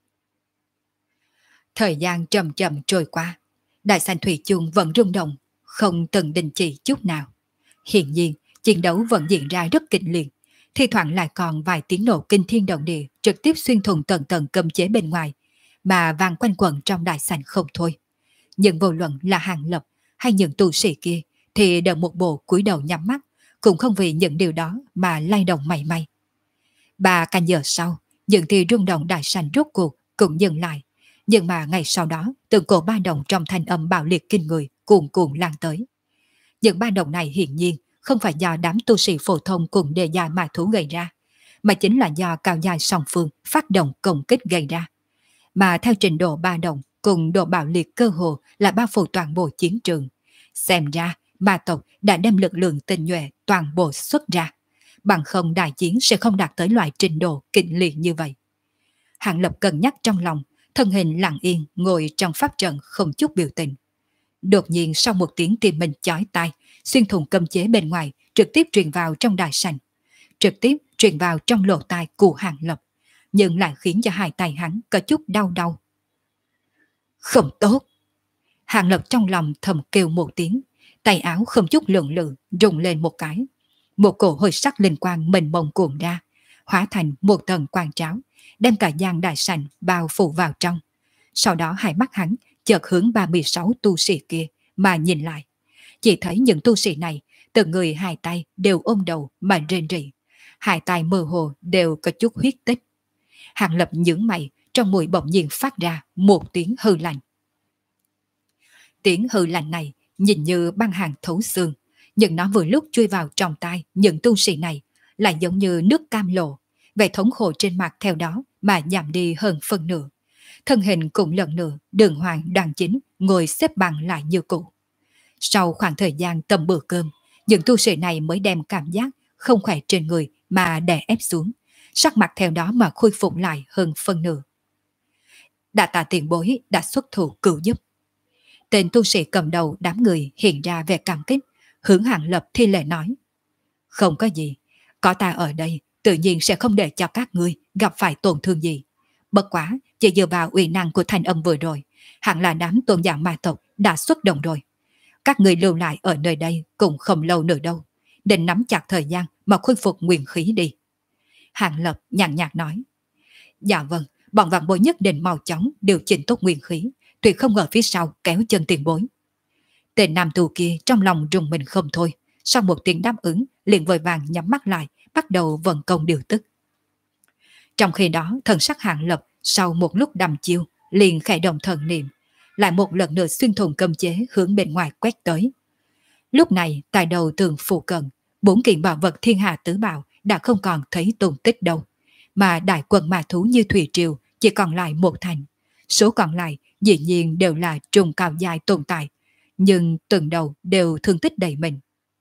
Thời gian chậm chậm trôi qua, đại sảnh thủy chung vẫn rung động, không từng đình chỉ chút nào. Hiện nhiên, chiến đấu vẫn diễn ra rất kịch liệt, thi thoảng lại còn vài tiếng nổ kinh thiên động địa trực tiếp xuyên thủng tầng tầng cấm chế bên ngoài, mà vang quanh quẩn trong đại sảnh không thôi. Nhưng vô luận là Hàng Lập hay những tu sĩ kia thì đều một bộ cúi đầu nhắm mắt, cũng không vì những điều đó mà lay động mảy may. 3 canh giờ sau, những tia rung động đại sảnh rốt cuộc cũng dừng lại. Nhưng mà ngày sau đó, từng cổ ba động trong thanh âm bạo liệt kinh người cuồn cuộn lan tới. Những ba động này hiển nhiên không phải do đám tu sĩ phổ thông cùng đề dài ma thú gây ra, mà chính là do cao dài song phương phát động công kích gây ra. Mà theo trình độ ba động cùng độ bạo liệt cơ hồ là bao phủ toàn bộ chiến trường. Xem ra, ma tộc đã đem lực lượng tinh nhuệ toàn bộ xuất ra. Bằng không đại chiến sẽ không đạt tới loại trình độ kịch liệt như vậy. Hàng Lập cân nhắc trong lòng, thân hình lặng yên ngồi trong pháp trận không chút biểu tình. Đột nhiên sau một tiếng tim mình chói tai, xuyên thủng cấm chế bên ngoài trực tiếp truyền vào trong đại sảnh, trực tiếp truyền vào trong lỗ tai của Hàng Lập, nhưng lại khiến cho hai tay hắn có chút đau đau. Không tốt! Hàng Lập trong lòng thầm kêu một tiếng, tay áo không chút lượng lự rung lên một cái. Một cổ hơi sắc linh quang mênh mông cuộn ra, hóa thành một tầng quang tráo, đem cả gian đại sảnh bao phủ vào trong. Sau đó hai mắt hắn chợt hướng 36 tu sĩ kia mà nhìn lại. Chỉ thấy những tu sĩ này, từng người hai tay đều ôm đầu mà rên rỉ. Hai tay mơ hồ đều có chút huyết tích. Hàng Lập nhướng mày, trong mũi bỗng nhiên phát ra một tiếng hư lạnh. Tiếng hư lạnh này nhìn như băng hàng thấu xương, nhưng nó vừa lúc chui vào trong tai những tu sĩ này, lại giống như nước cam lộ. Vẻ thống khổ trên mặt theo đó mà giảm đi hơn phân nửa. Thân hình cũng lần nữa đường hoàng đoàn chính ngồi xếp bằng lại như cũ. Sau khoảng thời gian tầm bữa cơm, những tu sĩ này mới đem cảm giác không khỏe trên người mà đè ép xuống, sắc mặt theo đó mà khôi phục lại hơn phân nửa. Đa tạ tiền bối đã xuất thủ cứu giúp. Tên tu sĩ cầm đầu đám người hiện ra vẻ cảm kích, hướng Hàng Lập thi lễ nói. Không có gì, có ta ở đây tự nhiên sẽ không để cho các ngươi gặp phải tổn thương gì. Bất quá, chỉ dựa vào uy năng của thanh âm vừa rồi, hẳn là đám tôn giả ma tộc đã xuất động rồi. Các người lưu lại ở nơi đây cũng không lâu nữa đâu. Định nắm chặt thời gian mà khôi phục nguyên khí đi. Hàng Lập nhàn nhạt nói. Dạ vâng, bọn vạn bối nhất định mau chóng điều chỉnh tốt nguyên khí, tuyệt không ngờ phía sau kéo chân tiền bối. Tên nam tù kia trong lòng rùng mình không thôi, sau một tiếng đáp ứng liền vội vàng nhắm mắt lại, bắt đầu vận công điều tức. Trong khi đó, thần sắc Hàng Lập sau một lúc đăm chiêu liền khẽ động thần niệm, lại một lần nữa xuyên thủng cấm chế hướng bên ngoài quét tới. Lúc này, tại đầu tường phụ cận, 4 kiện bảo vật thiên hạ tứ bảo đã không còn thấy tung tích đâu, mà đại quân ma thú như thủy triều chỉ còn lại một thành. Số còn lại dĩ nhiên đều là trùng cao dài tồn tại, nhưng từng đầu đều thương tích đầy mình.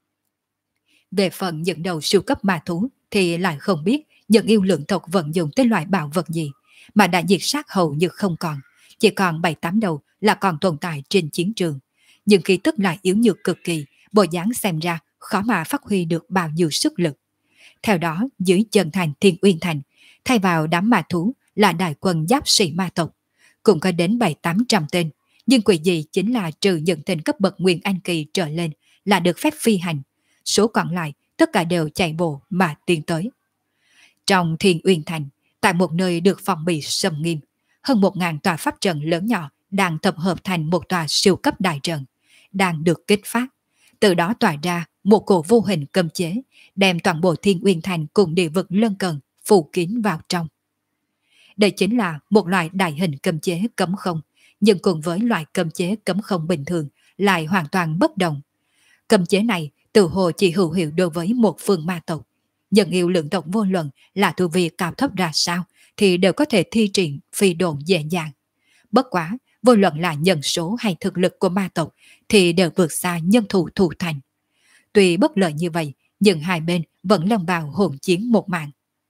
Về phần những đầu siêu cấp ma thú thì lại không biết những yêu lượng tộc vận dụng tới loại bảo vật gì, mà đã diệt sát hầu như không còn, chỉ còn 7-8 đầu là còn tồn tại trên chiến trường. Nhưng khí tức lại yếu nhược cực kỳ, bộ dáng xem ra khó mà phát huy được bao nhiêu sức lực. Theo đó, dưới chân thành Thiên Uyên Thành, thay vào đám ma thú là đại quân giáp sĩ ma tộc, cũng có đến 700-800 tên, nhưng quỷ dị chính là trừ những tên cấp bậc Nguyên Anh Kỳ trở lên là được phép phi hành, số còn lại tất cả đều chạy bộ mà tiến tới. Trong Thiên Uyên Thành, tại một nơi được phòng bị sầm nghiêm, hơn 1000 tòa pháp trận lớn nhỏ đang tập hợp thành một tòa siêu cấp đại trận, đang được kích phát. Từ đó tỏa ra một cổ vô hình cấm chế, đem toàn bộ Thiên Uyên Thành cùng địa vực lân cận phủ kín vào trong. Đây chính là một loại đại hình cấm chế cấm không, nhưng cùng với loại cấm chế cấm không bình thường lại hoàn toàn bất đồng. Cấm chế này tự hồ chỉ hữu hiệu đối với một phương ma tộc. Những yêu lượng tộc vô luận là tu vi cao thấp ra sao thì đều có thể thi triển phi độn dễ dàng. Bất quá, vô luận là nhân số hay thực lực của ma tộc thì đều vượt xa nhân thủ thủ thành. Tuy bất lợi như vậy, nhưng hai bên vẫn lâm vào hỗn chiến một mạng.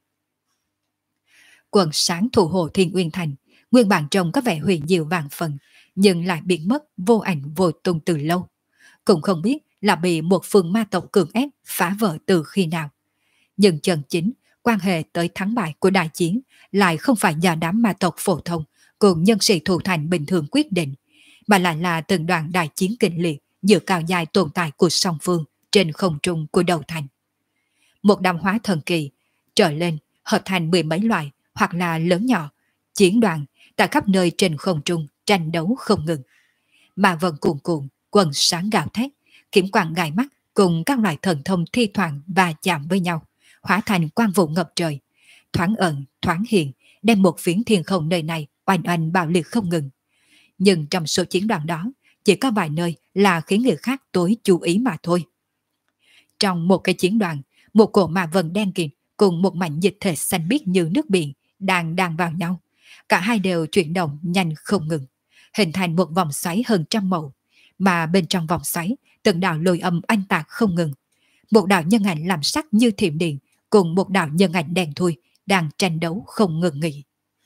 Quần sáng thủ hộ Thiên Uyên Thành, nguyên bản trông có vẻ huyền diệu vàng phần, nhưng lại biến mất vô ảnh vô tung từ lâu. Cũng không biết là bị một phương ma tộc cưỡng ép phá vỡ từ khi nào. Nhưng chân chính, quan hệ tới thắng bại của đại chiến lại không phải do đám ma tộc phổ thông cùng nhân sĩ thủ thành bình thường quyết định, mà lại là từng đoạn đại chiến kịch liệt giữa cao dài tồn tại của song phương trên không trung của đầu thành. Một đám hóa thần kỳ trở lên hợp thành 10 mấy loại hoặc là lớn nhỏ, chiến đoàn tại khắp nơi trên không trung tranh đấu không ngừng. Mà vần cuồn cuộn, quần sáng gào thét, kiếm quang gai mắt cùng các loại thần thông thi thoảng và chạm với nhau, hóa thành quang vụ ngập trời, thoáng ẩn, thoáng hiện, đem một phiến thiên không nơi này oanh oanh bạo liệt không ngừng. Nhưng trong số chiến đoàn đó, chỉ có vài nơi là khiến người khác tối chú ý mà thôi. Trong một cái chiến đoàn, một cổ ma vần đen kịt cùng một mảnh dịch thể xanh biếc như nước biển đang đan vào nhau. Cả hai đều chuyển động nhanh không ngừng, hình thành một vòng xoáy hơn trăm màu, mà bên trong vòng xoáy từng đạo lôi âm oanh tạc không ngừng. Một đạo nhân ảnh làm sắc như thiểm điện cùng một đạo nhân ảnh đen thui đang tranh đấu không ngừng nghỉ.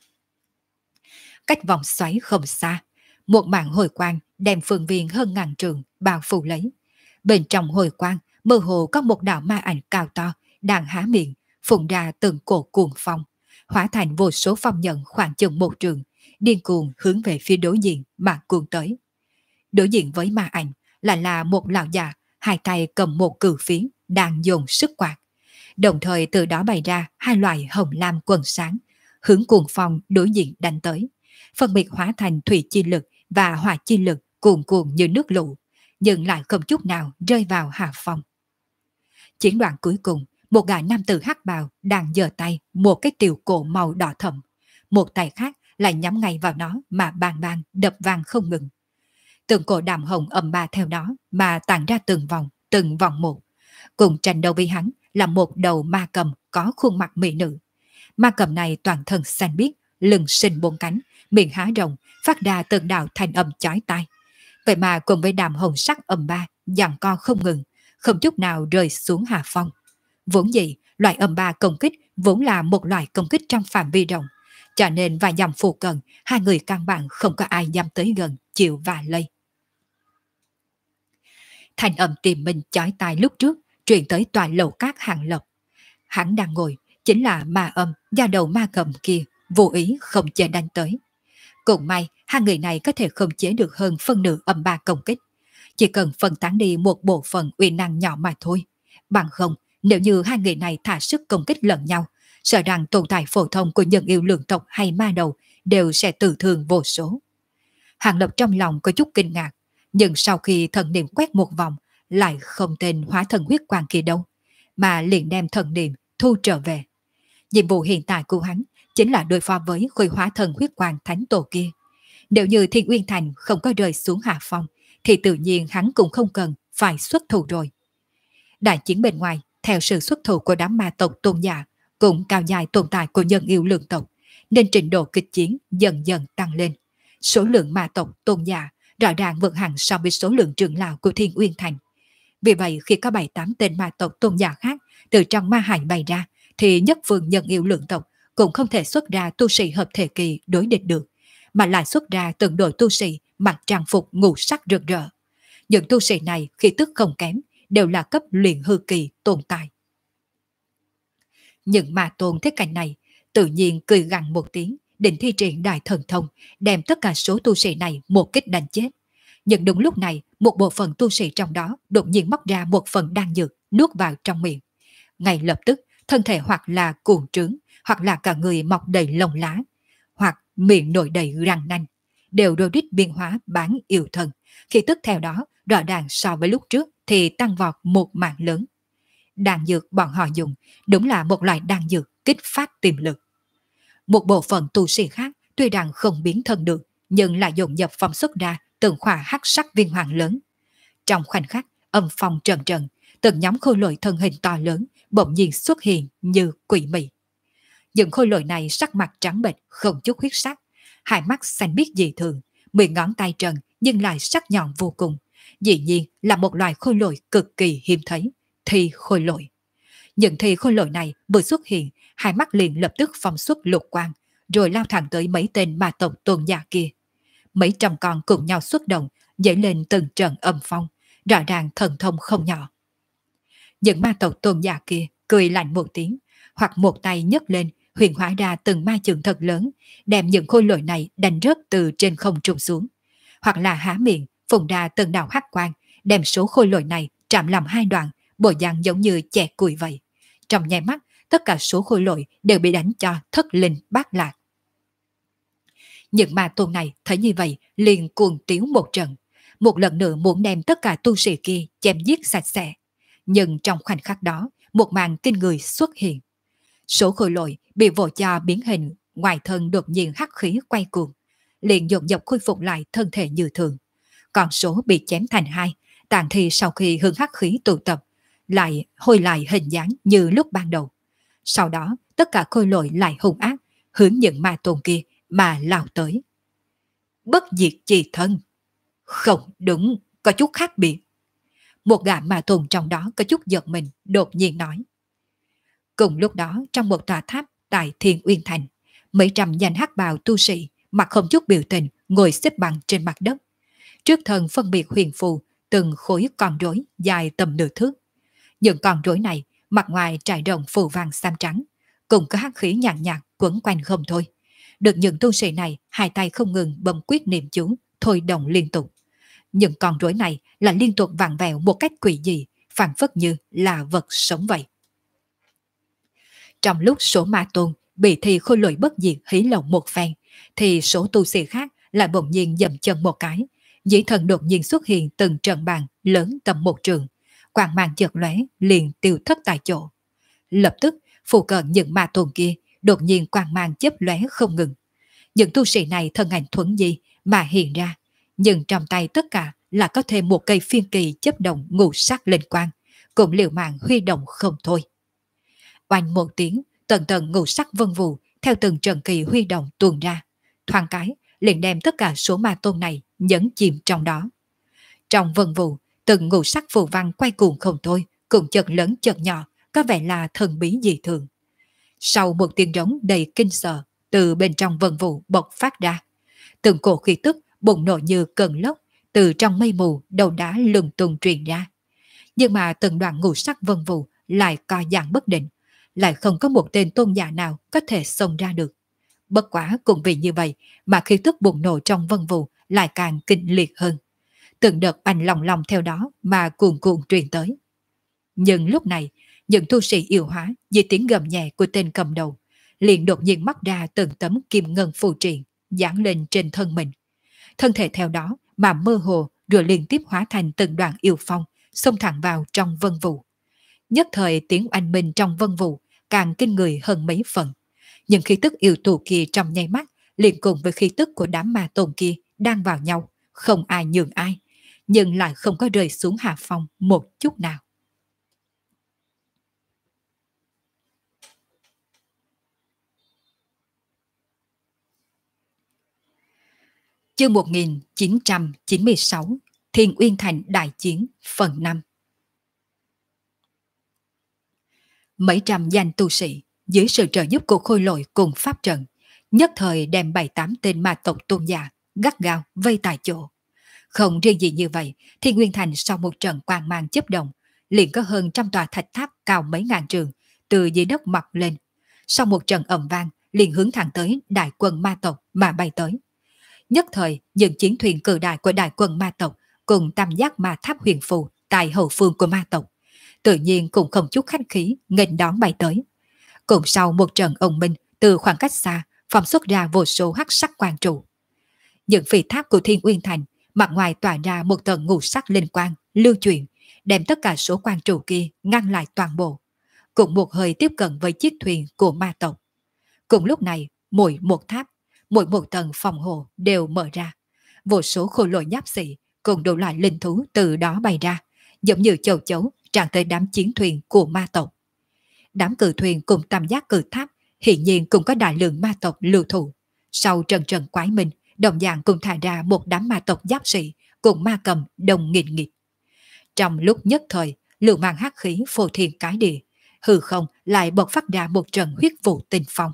Cách vòng xoáy không xa, một mảng hồi quang đem phương viên hơn ngàn trường bao phủ lấy. Bên trong hồi quang mơ hồ có một đạo ma ảnh cao to đang há miệng phun ra từng cổ cuồng phong, hóa thành vô số phong nhận khoảng chừng một trường, điên cuồng hướng về phía đối diện mà cuồng tới. Đối diện với ma ảnh là một lão già, hai tay cầm một cự phiến đang dồn sức quạt, đồng thời từ đó bày ra hai loại hồng lam quần sáng, hướng cuồng phong đối diện đánh tới, phân biệt hóa thành thủy chi lực và hỏa chi lực cuồn cuộn như nước lũ, nhưng lại không chút nào rơi vào hạ phong. Chiến đoạn cuối cùng, một gã nam tử hắc bào đang giơ tay một cái tiểu cổ màu đỏ thẫm, một tay khác lại nhắm ngay vào nó mà bang bang đập vang không ngừng. Từng cổ đàm hồng ầm ba theo đó mà tản ra từng vòng một. Cùng tranh đấu với hắn là một đầu ma cầm có khuôn mặt mỹ nữ. Ma cầm này toàn thân xanh biếc, lưng sinh 4 cánh, miệng há rộng, phát ra từng đạo thanh âm chói tai. Vậy mà cùng với đàm hồng sắc ầm ba, giằng co không ngừng, không chút nào rơi xuống hạ phong. Vốn dĩ, loại ầm ba công kích vốn là một loại công kích trong phạm vi rộng, cho nên vài dặm phụ cận, hai người căn bản không có ai dám tới gần, chịu và lây. Thanh âm tìm mình chói tai lúc trước truyền tới tòa lầu cát Hàng Lập. Hắn đang ngồi, chính là ma âm do đầu ma cầm kia vô ý không chế đánh tới. Cũng may hai người này có thể khống chế được hơn phân nửa âm ba công kích, chỉ cần phân tán đi một bộ phận uy năng nhỏ mà thôi. Bằng không, nếu như hai người này thả sức công kích lẫn nhau, sợ rằng tồn tại phổ thông của nhân yêu lượng tộc hay ma đầu đều sẽ tử thương vô số. Hàng Lập trong lòng có chút kinh ngạc, nhưng sau khi thần niệm quét một vòng, lại không tên hóa thần huyết quang kia đâu, mà liền đem thần niệm thu trở về. Nhiệm vụ hiện tại của hắn chính là đối phó với khối hóa thần huyết quang thánh tổ kia. Nếu như Thiên Uyên Thành không có rơi xuống hạ phong, thì tự nhiên hắn cũng không cần phải xuất thủ rồi. Đại chiến bên ngoài, theo sự xuất thủ của đám ma tộc tôn giả, cũng cao dài tồn tại của nhân yêu lượng tộc, nên trình độ kịch chiến dần dần tăng lên. Số lượng ma tộc tôn giả rõ ràng vượt hẳn so với số lượng trưởng lão của Thiên Uyên Thành. Vì vậy khi có 7-8 tên ma tộc tôn giả khác từ trong ma hải bày ra, thì nhất phương nhân yêu lượng tộc cũng không thể xuất ra tu sĩ hợp thể kỳ đối địch được, mà lại xuất ra từng đội tu sĩ mặc trang phục ngũ sắc rực rỡ. Những tu sĩ này khi tức không kém, đều là cấp luyện hư kỳ tồn tại. Những ma tôn thế cảnh này tự nhiên cười gằn một tiếng, định thi triển đại thần thông, đem tất cả số tu sĩ này một kích đánh chết. Nhưng đúng lúc này, một bộ phận tu sĩ trong đó đột nhiên móc ra một phần đan dược nuốt vào trong miệng. Ngay lập tức, thân thể hoặc là cuồng trướng, hoặc là cả người mọc đầy lông lá, hoặc miệng nổi đầy răng nanh, đều đôi đít biến hóa bán yêu thần. Khi tức theo đó, rõ ràng so với lúc trước thì tăng vọt một mạng lớn. Đan dược bọn họ dùng đúng là một loại đan dược kích phát tiềm lực. Một bộ phận tu sĩ khác tuy rằng không biến thân được, nhưng lại dồn dập phóng xuất ra từng khỏa hắc sắc viên hoàng lớn. Trong khoảnh khắc, âm phong trần trần, từng nhóm khôi lỗi thân hình to lớn bỗng nhiên xuất hiện như quỷ mị. Những khôi lỗi này sắc mặt trắng bệch, không chút huyết sắc, hai mắt xanh biếc dị thường, 10 ngón tay trần nhưng lại sắc nhọn vô cùng. Dĩ nhiên là một loài khôi lỗi cực kỳ hiếm thấy, thi khôi lỗi. Những thi khôi lỗi này vừa xuất hiện, hai mắt liền lập tức phóng xuất lục quang, rồi lao thẳng tới mấy tên ma tộc tôn giả kia. Mấy trăm con cùng nhau xuất động, dậy lên từng trận âm phong, rõ ràng thần thông không nhỏ. Những ma tộc tôn giả kia cười lạnh một tiếng, hoặc một tay nhấc lên, huyền hóa ra từng ma chưởng thật lớn, đem những khôi lỗi này đánh rớt từ trên không trung xuống, hoặc là há miệng phun ra từng đạo hắc quang, đem số khôi lỗi này chạm làm hai đoạn, bộ dạng giống như chẻ củi vậy. Trong nháy mắt, tất cả số khôi lỗi đều bị đánh cho thất linh bát lạc. Những ma tôn này thấy như vậy liền cuồng tiếu một trận, một lần nữa muốn đem tất cả tu sĩ kia chém giết sạch sẽ. Nhưng trong khoảnh khắc đó, một màn kinh người xuất hiện. Số khôi lỗi bị vỗ cho biến hình, ngoài thân đột nhiên hắc khí quay cuồng, liền dồn dập khôi phục lại thân thể như thường. Còn số bị chém thành hai, tàn thi sau khi hương hắc khí tụ tập, lại hồi lại hình dáng như lúc ban đầu. Sau đó, tất cả khôi lỗi lại hung ác, hướng những ma tôn kia mà lao tới. Bất diệt chi thân. Không đúng, có chút khác biệt. Một gã ma tôn trong đó có chút giật mình, đột nhiên nói. Cùng lúc đó, trong một tòa tháp tại Thiên Uyên Thành, mấy trăm danh hắc bào tu sĩ mặt không chút biểu tình ngồi xếp bằng trên mặt đất. Trước thân phân biệt huyền phù từng khối con rối dài tầm nửa thước. Những con rối này mặt ngoài trải rộng phù vàng xám trắng, cùng có hắc khí nhàn nhạt quấn quanh không thôi. Được những tu sĩ này hai tay không ngừng bấm quyết niệm chú, thôi động liên tục. Những con rối này là liên tục vặn vẹo một cách quỷ dị, phảng phất như là vật sống vậy. Trong lúc số ma tôn bị thi khôi lỗi bất diệt hí lộng một phen, thì số tu sĩ khác lại bỗng nhiên dậm chân một cái. Dĩ thần đột nhiên xuất hiện từng trận bàn lớn tầm một trường, quang mang chợt lóe liền tiêu thất tại chỗ. Lập tức phụ cận những ma tôn kia đột nhiên quang mang chớp lóe không ngừng. Những tu sĩ này thân ảnh thuần di mà hiện ra, nhưng trong tay tất cả là có thêm một cây phiên kỳ chấp động ngũ sắc lên quang, cũng liều mạng huy động không thôi. Oanh một tiếng, tầng tầng ngũ sắc vân vù theo từng trận kỳ huy động tuôn ra, thoáng cái liền đem tất cả số ma tôn này nhấn chìm trong đó. Trong vân vù, từng ngũ sắc phù văn quay cuồng không thôi, cùng chợt lớn chợt nhỏ, có vẻ là thần bí dị thường. Sau một tiếng rống đầy kinh sợ, từ bên trong vân vù bộc phát ra, từng cổ khí tức bùng nổ như cơn lốc từ trong mây mù đầu đá lùng tung truyền ra. Nhưng mà từng đoạn ngũ sắc vân vù lại co giãn bất định, lại không có một tên tôn giả nào có thể xông ra được. Bất quá cũng vì như vậy mà khí tức bùng nổ trong vân vụ lại càng kinh liệt hơn. Từng đợt anh lòng lòng theo đó mà cuồn cuộn truyền tới. Nhưng lúc này, những tu sĩ yêu hóa dưới tiếng gầm nhẹ của tên cầm đầu liền đột nhiên móc ra từng tấm kim ngân phù triện dán lên trên thân mình. Thân thể theo đó mà mơ hồ rồi liên tiếp hóa thành từng đoàn yêu phong xông thẳng vào trong vân vụ. Nhất thời tiếng oanh minh trong vân vụ càng kinh người hơn mấy phần. Những khí tức yêu tù kia trong nháy mắt liền cùng với khí tức của đám ma tôn kia đang vào nhau, không ai nhường ai, nhưng lại không có rơi xuống hạ phong một chút nào. Chương 1996 Thiên Uyên Thành Đại Chiến phần 5. Mấy trăm danh tu sĩ dưới sự trợ giúp của khôi lỗi cùng pháp trận nhất thời đem 7-8 tên ma tộc tôn giả gắt gao vây tại chỗ. Không riêng gì như vậy, Thiên Nguyên Thành sau một trận quang mang chớp động liền có hơn trăm tòa thạch tháp cao mấy ngàn trường từ dưới đất mọc lên. Sau một trận ầm vang liền hướng thẳng tới đại quân ma tộc mà bay tới. Nhất thời, những chiến thuyền cự đại của đại quân ma tộc cùng tam giác ma tháp huyền phù tại hậu phương của ma tộc tự nhiên cũng không chút khách khí nghênh đón bay tới. Cùng sau một trận ông minh từ khoảng cách xa phóng xuất ra vô số hắc sắc quang trụ. Những phi tháp của Thiên Uyên Thành mặt ngoài tỏa ra một tầng ngũ sắc linh quang lưu chuyển, đem tất cả số quang trụ kia ngăn lại toàn bộ, cùng một hơi tiếp cận với chiếc thuyền của ma tộc. Cùng lúc này, mỗi một tháp, mỗi một tầng phòng hộ đều mở ra, vô số khôi lỗi giáp sĩ cùng đủ loại linh thú từ đó bay ra, giống như châu chấu tràn tới đám chiến thuyền của ma tộc. Đám cự thuyền cùng tam giác cự tháp hiển nhiên cũng có đại lượng ma tộc lưu thủ. Sau trận trận quái minh, đồng dạng cùng thả ra một đám ma tộc giáp sĩ cùng ma cầm đồng nghìn nghịch. Trong lúc nhất thời, lượng mang hắc khí phô thiên cái địa, hư không lại bộc phát ra một trận huyết vụ tinh phong.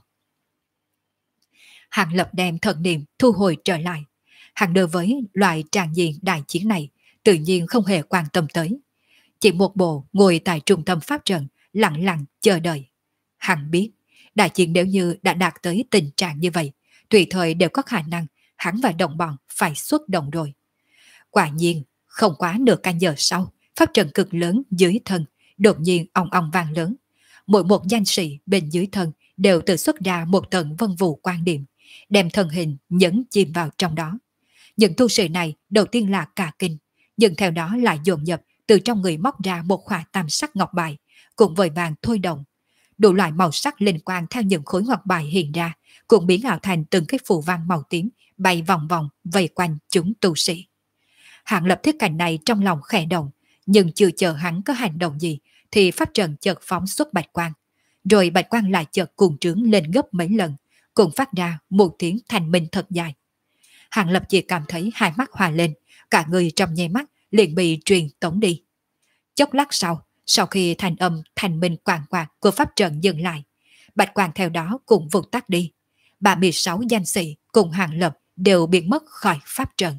Hàng Lập đem thần niệm thu hồi trở lại. Hàng đối với loại tràn diện đại chiến này tự nhiên không hề quan tâm tới. Chỉ một bộ ngồi tại trung tâm pháp trận lặng lặng chờ đợi. Hắn biết, đại chiến nếu như đã đạt tới tình trạng như vậy, tùy thời đều có khả năng hắn và đồng bọn phải xuất động rồi. Quả nhiên, không quá nửa canh giờ sau, pháp trận cực lớn dưới thân đột nhiên ong ong vang lớn. Mỗi một danh sĩ bên dưới thân đều tự xuất ra một tầng vân vụ quan điểm, đem thân hình nhấn chìm vào trong đó. Những tu sĩ này đầu tiên là cả kinh, nhưng theo đó lại dồn dập từ trong người móc ra một khỏa tam sắc ngọc bài, cùng vội vàng thôi động. Đủ loại màu sắc linh quang theo những khối ngọc bài hiện ra, cũng biến ảo thành từng cái phù văn màu tím, bay vòng vòng vây quanh chúng tu sĩ. Hạng Lập thấy cảnh này trong lòng khẽ động, nhưng chưa chờ hắn có hành động gì, thì pháp trận chợt phóng xuất bạch quang. Rồi bạch quang lại chợt cuồng trướng lên gấp mấy lần, cùng phát ra một tiếng thanh minh thật dài. Hạng Lập chỉ cảm thấy hai mắt hòa lên, cả người trong nháy mắt liền bị truyền tống đi. Chốc lát sau khi thanh âm thanh minh quang quạt của pháp trận dừng lại, bạch quang theo đó cũng vụt tắt đi. 36 danh sĩ cùng Hạng Lập đều biến mất khỏi pháp trận.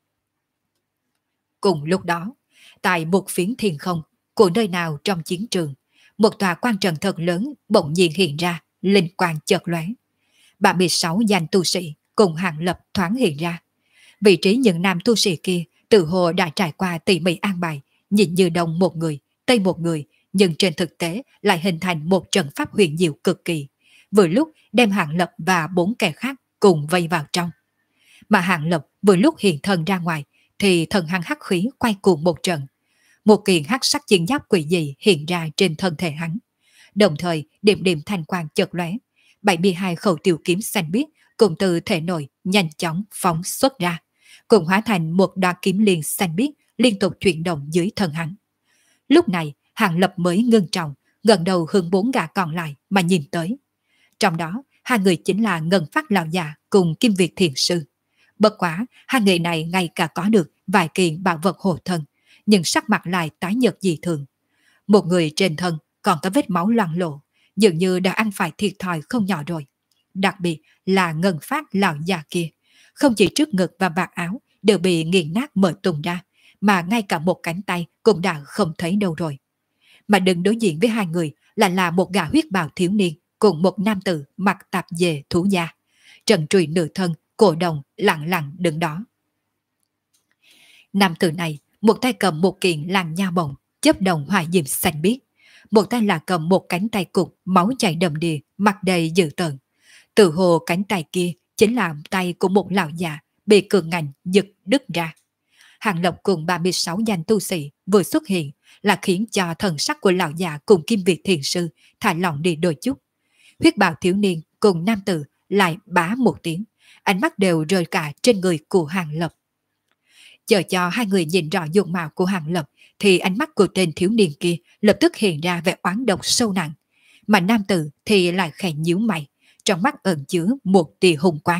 Cùng lúc đó, tại một phiến thiên không của nơi nào trong chiến trường, một tòa quan trận thật lớn bỗng nhiên hiện ra, linh quang chợt lóe. 36 danh tu sĩ cùng Hạng Lập thoáng hiện ra. Vị trí những nam tu sĩ kia tự hồ đã trải qua tỉ mỉ an bài, nhìn như đông một người, tây một người, nhưng trên thực tế lại hình thành một trận pháp huyền diệu cực kỳ, vừa lúc đem Hạng Lập và 4 kẻ khác cùng vây vào trong. Mà Hạng Lập vừa lúc hiện thân ra ngoài, thì thần hắn hắc khí quay cuồng một trận. Một kiện hắc sắc chiến giáp quỷ dị hiện ra trên thân thể hắn. Đồng thời, điểm điểm thanh quang chợt lóe, 72 khẩu tiểu kiếm xanh biếc cùng từ thể nội nhanh chóng phóng xuất ra, cùng hóa thành một đóa kiếm liên xanh biếc liên tục chuyển động dưới thân hắn. Lúc này, Hạng Lập mới ngưng trọng, ngẩng đầu hướng 4 gã còn lại mà nhìn tới. Trong đó, hai người chính là Ngân Phát lão già cùng Kim Việt thiền sư. Bất quá, hai người này ngay cả có được vài kiện bảo vật hộ thân, nhưng sắc mặt lại tái nhợt dị thường. Một người trên thân còn có vết máu loang lổ, dường như đã ăn phải thiệt thòi không nhỏ rồi. Đặc biệt là Ngân Phát lão già kia, không chỉ trước ngực và vạt áo đều bị nghiền nát mở tung ra, mà ngay cả một cánh tay cũng đã không thấy đâu rồi. Mà đứng đối diện với hai người là một gã huyết bào thiếu niên cùng một nam tử mặc tạp dề thú da, trần trụi nửa thân, cổ đồng lặng lặng đứng đó. Nam tử này một tay cầm một kiện làn nha bồng, chớp đồng hỏa diệm xanh biếc, một tay là cầm một cánh tay cụt máu chảy đầm đìa, mặt đầy dữ tợn. Tự hồ cánh tay kia chính là tay của một lão già bị cường ngành giật đứt ra. Hàng Lập cùng 36 danh tu sĩ vừa xuất hiện là khiến cho thần sắc của lão già cùng Kim Việt thiền sư thả lỏng đi đôi chút. Huyết bào thiếu niên cùng nam tử lại bá một tiếng, ánh mắt đều rơi cả trên người của Hàng Lập. Chờ cho hai người nhìn rõ dung mạo của Hàng Lập thì ánh mắt của tên thiếu niên kia lập tức hiện ra vẻ oán độc sâu nặng, mà nam tử thì lại khẽ nhíu mày, trong mắt ẩn chứa một tia hung quang.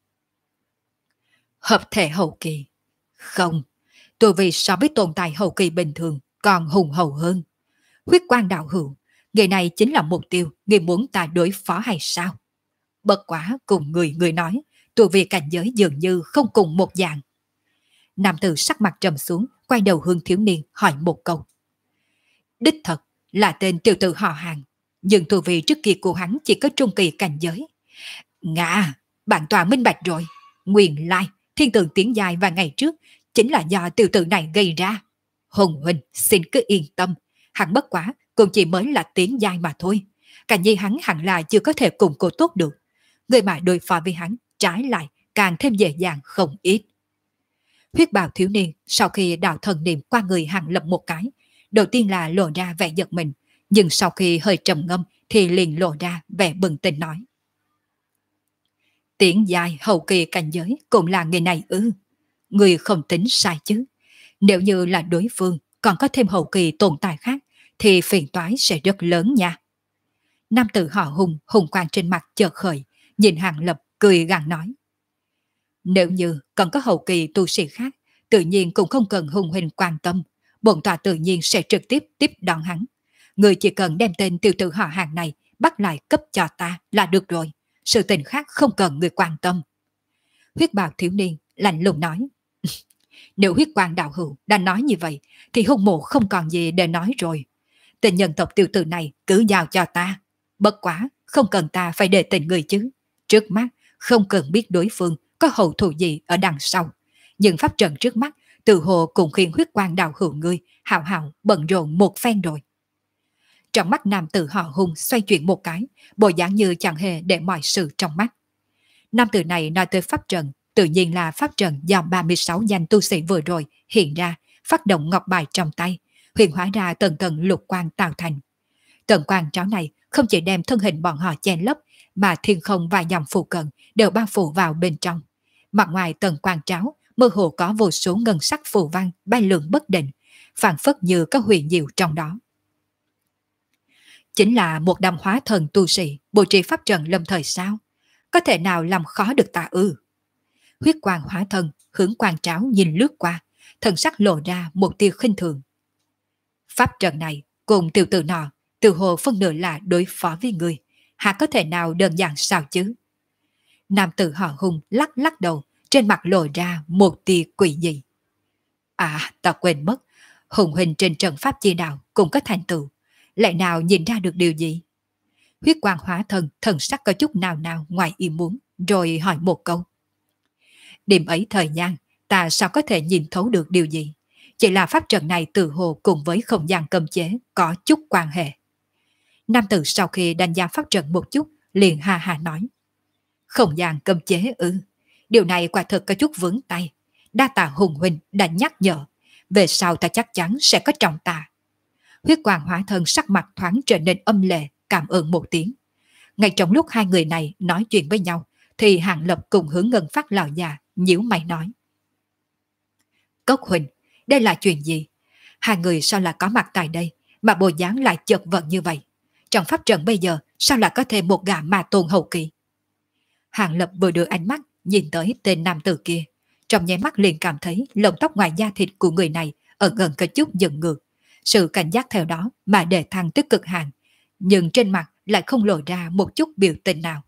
Hợp thể hậu kỳ? Không, tôi vì so với tồn tại hậu kỳ bình thường còn hùng hậu hơn. Huyết quang đạo hữu, người này chính là mục tiêu người muốn ta đối phó hay sao? Bất quá cùng người nói, tôi vì cảnh giới dường như không cùng một dạng. Nam tử sắc mặt trầm xuống, quay đầu hướng thiếu niên hỏi một câu. Đích thật là tên tiểu tử họ Hàng, nhưng tu vi trước kia của hắn chỉ có trung kỳ cảnh giới. Ngạ, bạn tòa minh bạch rồi. Nguyên lai, thiên tượng tiến dài vài ngày trước chính là do tiểu tử này gây ra. Hùng huynh xin cứ yên tâm, hắn bất quá cũng chỉ mới là tiến dài mà thôi. Cảnh nhi hắn hẳn là chưa có thể cùng cô tốt được. Người mà đối phó với hắn trái lại càng thêm dễ dàng không ít. Huyết bào thiếu niên sau khi đạo thần niệm qua người Hàng Lập một cái, đầu tiên là lộ ra vẻ giật mình, nhưng sau khi hơi trầm ngâm thì liền lộ ra vẻ bừng tỉnh nói. Tiến dài hậu kỳ cảnh giới cũng là người này ư? Người không tính sai chứ. Nếu như là đối phương còn có thêm hậu kỳ tồn tại khác thì phiền toái sẽ rất lớn nha. Nam tử họ Hùng, hùng quang trên mặt chợt khởi, nhìn Hàng Lập cười gằn nói. Nếu như còn có hậu kỳ tu sĩ khác, tự nhiên cũng không cần Hùng huynh quan tâm, bổn tọa tự nhiên sẽ trực tiếp tiếp đón hắn. Người chỉ cần đem tên tiểu tử họ Hàng này bắt lại cấp cho ta là được rồi, sự tình khác không cần người quan tâm. Huyết bào thiếu niên lạnh lùng nói. Nếu huyết quang đạo hữu đã nói như vậy thì hung mộ không còn gì để nói rồi. Tên nhân tộc tiểu tử này cứ giao cho ta. Bất quá không cần ta phải để tình người chứ. Trước mắt không cần biết đối phương có hậu thủ gì ở đằng sau. Nhưng pháp trận trước mắt tự hồ cũng khiến huyết quang đạo hữu ngươi hào hào bận rộn một phen rồi. Trong mắt nam tử họ Hùng xoay chuyển một cái, bộ dáng như chẳng hề để mọi sự trong mắt. Nam tử này nói tới pháp trận, tự nhiên là pháp trận do 36 danh tu sĩ vừa rồi hiện ra, phát động ngọc bài trong tay, huyền hóa ra tầng tầng lục quang tạo thành. Tầng quang tráo này không chỉ đem thân hình bọn họ che lấp, mà thiên không và dòng phụ cận đều bao phủ vào bên trong. Mặt ngoài tầng quang tráo, mơ hồ có vô số ngân sắc phù văn bay lượn bất định, phảng phất như có huyền diệu trong đó. Chính là một đám hóa thần tu sĩ bố trí pháp trận lâm thời sao? Có thể nào làm khó được ta ư? Huyết quang hóa thân hướng quang tráo nhìn lướt qua, thần sắc lộ ra một tia khinh thường. Pháp trận này cùng tiểu tử nọ từ hồ phân nửa là đối phó với người, hả có thể nào đơn giản sao chứ? Nam tử họ Hùng lắc lắc đầu, trên mặt lộ ra một tia quỷ dị. À, ta quên mất, Hùng huynh trên trận pháp chi đạo cũng có thành tựu, lại nào nhìn ra được điều gì? Huyết quang hóa thân thần sắc có chút nào nào ngoài ý muốn, rồi hỏi một câu. Điểm ấy thời gian, ta sao có thể nhìn thấu được điều gì? Chỉ là pháp trận này tự hồ cùng với không gian cấm chế có chút quan hệ. Nam tử sau khi đánh giá pháp trận một chút, liền ha ha nói. Không gian cấm chế ư? Điều này quả thực có chút vướng tay. Đa tạ Hùng huynh đã nhắc nhở. Về sau ta chắc chắn sẽ có trọng tạ. Huyết quang hóa thân sắc mặt thoáng trở nên âm lệ, cảm ơn một tiếng. Ngay trong lúc hai người này nói chuyện với nhau, thì Hàng Lập cùng hướng Ngân Phát lão già nhíu mày nói. Cốc huynh, đây là chuyện gì? Hai người sao lại có mặt tại đây, mà bộ dáng lại chật vật như vậy? Trong pháp trận bây giờ sao lại có thêm một gã ma tôn hậu kỳ? Hàng Lập vừa đưa ánh mắt nhìn tới tên nam tử kia, trong nháy mắt liền cảm thấy lông tóc ngoài da thịt của người này ở gần có chút giận ngược. Sự cảnh giác theo đó mà đề thăng tới cực hạn, nhưng trên mặt lại không lộ ra một chút biểu tình nào.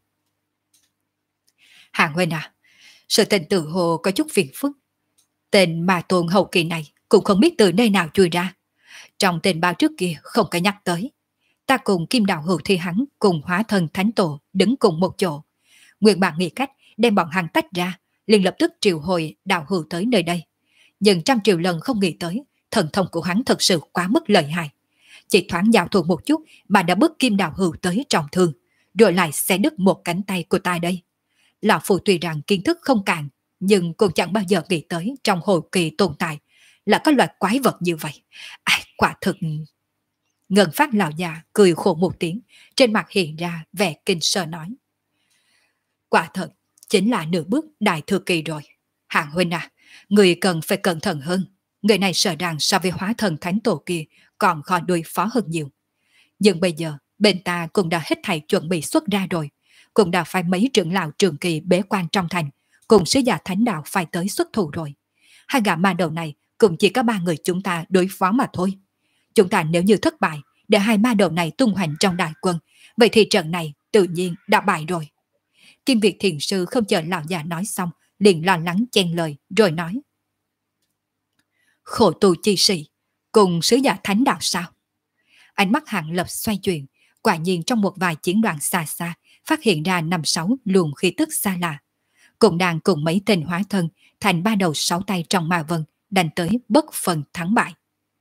Hàng huynh à, sự tình tự hồ có chút phiền phức. Tên ma tôn hậu kỳ này cũng không biết từ nơi nào chui ra. Trong tên báo trước kia không có nhắc tới. Ta cùng Kim Đạo Hữu thì hắn cùng hóa thân thánh tổ đứng cùng một chỗ. Nguyên bản nghĩ cách đem bọn hắn tách ra, liền lập tức triệu hồi Đạo Hữu tới nơi đây. Nhưng trăm triệu lần không nghĩ tới, thần thông của hắn thật sự quá mức lợi hại. Chỉ thoáng giao thủ một chút mà đã bức Kim Đạo Hữu tới trọng thương, rồi lại sẽ đứt một cánh tay của ta đây. Lão Phu tuy rằng kiến thức không cạn, nhưng cũng chẳng bao giờ nghĩ tới trong hồi kỳ tồn tại là có loại quái vật như vậy. Ai, quả thực... Ngân Phát lão già cười khổ một tiếng, trên mặt hiện ra vẻ kinh sợ nói. Quả thật, chính là nửa bước đại thừa kỳ rồi. Hạng huynh à, người cần phải cẩn thận hơn. Người này sợ rằng so với hóa thần thánh tổ kia còn khó đối phó hơn nhiều. Nhưng bây giờ, bên ta cũng đã hết thảy chuẩn bị xuất ra rồi. Cũng đã phải mấy trưởng lão trường kỳ bế quan trong thành, cùng sứ giả thánh đạo phải tới xuất thủ rồi. Hai gã ma đầu này cũng chỉ có 3 người chúng ta đối phó mà thôi. Chúng ta nếu như thất bại, để hai ma đầu này tung hoành trong đại quân, vậy thì trận này tự nhiên đã bại rồi. Kim Việt Thiền Sư không chờ lão già nói xong, liền lo lắng chen lời rồi nói. Khổ tu chi sĩ, cùng sứ giả thánh đạo sao? Ánh mắt Hạng Lập xoay chuyển, quả nhiên trong một vài chiến đoàn xa xa, phát hiện ra 5-6 luồng khí tức xa lạ. Cũng đang cùng mấy tên hóa thân, thành 3 đầu 6 tay trong ma vân, đánh tới bất phần thắng bại.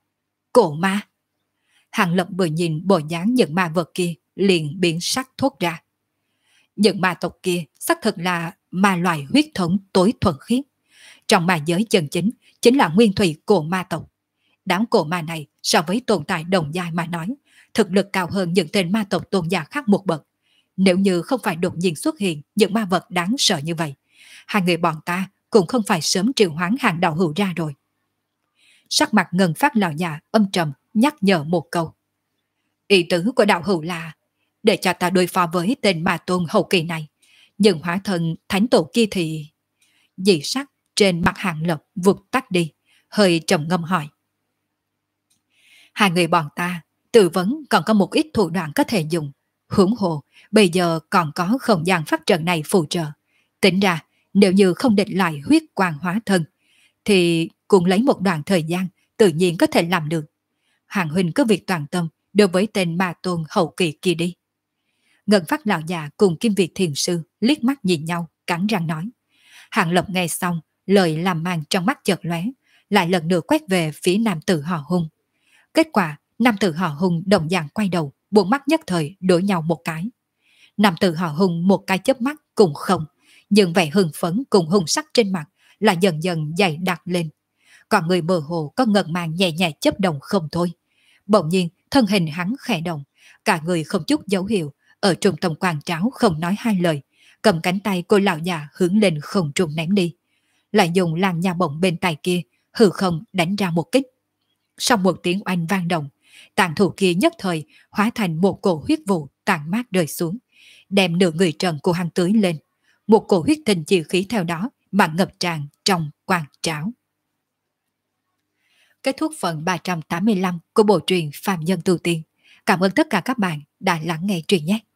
Cổ ma! Hạng Lập vừa nhìn bộ dáng những ma vật kia, liền biến sắc thốt ra. Những ma tộc kia xác thực là ma loài huyết thống tối thuần khiết. Trong ma giới chân chính là nguyên thủy cổ ma tộc. Đám cổ ma này so với tồn tại đồng giai mà nói, thực lực cao hơn những tên ma tộc tôn giả khác một bậc. Nếu như không phải đột nhiên xuất hiện những ma vật đáng sợ như vậy, hai người bọn ta cũng không phải sớm triệu hoán Hàng Đạo Hữu ra rồi. Sắc mặt Ngân Phát lão già âm trầm nhắc nhở một câu. Ý tứ của Đạo Hữu là để cho ta đối phó với tên ma tôn hậu kỳ này, nhưng hóa thân thánh tổ kia thì... Dị sắc trên mặt Hạng Lập vụt tắt đi, hơi trầm ngâm hỏi. Hai người bọn ta tư vấn còn có một ít thủ đoạn có thể dùng. Huống hồ, bây giờ còn có không gian pháp trận này phù trợ. Tính ra, nếu như không địch lại huyết quang hóa thân, thì cũng lấy một đoạn thời gian tự nhiên có thể làm được. Hàng huynh có việc toàn tâm đối với tên ma tôn hậu kỳ kia đi. Ngân Phát lão già cùng Kim Việt Thiền Sư liếc mắt nhìn nhau, cắn răng nói. Hạng Lập nghe xong, lời làm mang trong mắt chợt lóe, lại lần nữa quét về phía nam tử họ Hung. Kết quả, nam tử họ Hung đồng dạng quay đầu, buông mắt nhất thời đổi nhau một cái. Nam tử họ Hung một cái chớp mắt cũng không, nhưng vẻ hưng phấn cùng hung sắc trên mặt là dần dần dày đặc lên. Còn người mơ hồ có ngần màng nhẹ nhẹ chớp động không thôi. Bỗng nhiên, thân hình hắn khẽ động, cả người không chút dấu hiệu, ở trung tâm quan tráo không nói hai lời, cầm cánh tay cô lão già hướng lên không trung ném đi. Lại dùng làm nhà bổng bên tay kia, hư không đánh ra một kích. Sau một tiếng oanh vang động, tàn thủ kia nhất thời hóa thành một cổ huyết vụ tàn mát rơi xuống, đem nửa người trần của hắn tưới lên. Một cổ huyết tinh chi khí theo đó mà ngập tràn trong quan tráo. Kết thúc phần 385 của bộ truyện Phàm Nhân Tu Tiên. Cảm ơn tất cả các bạn đã lắng nghe truyện nhé.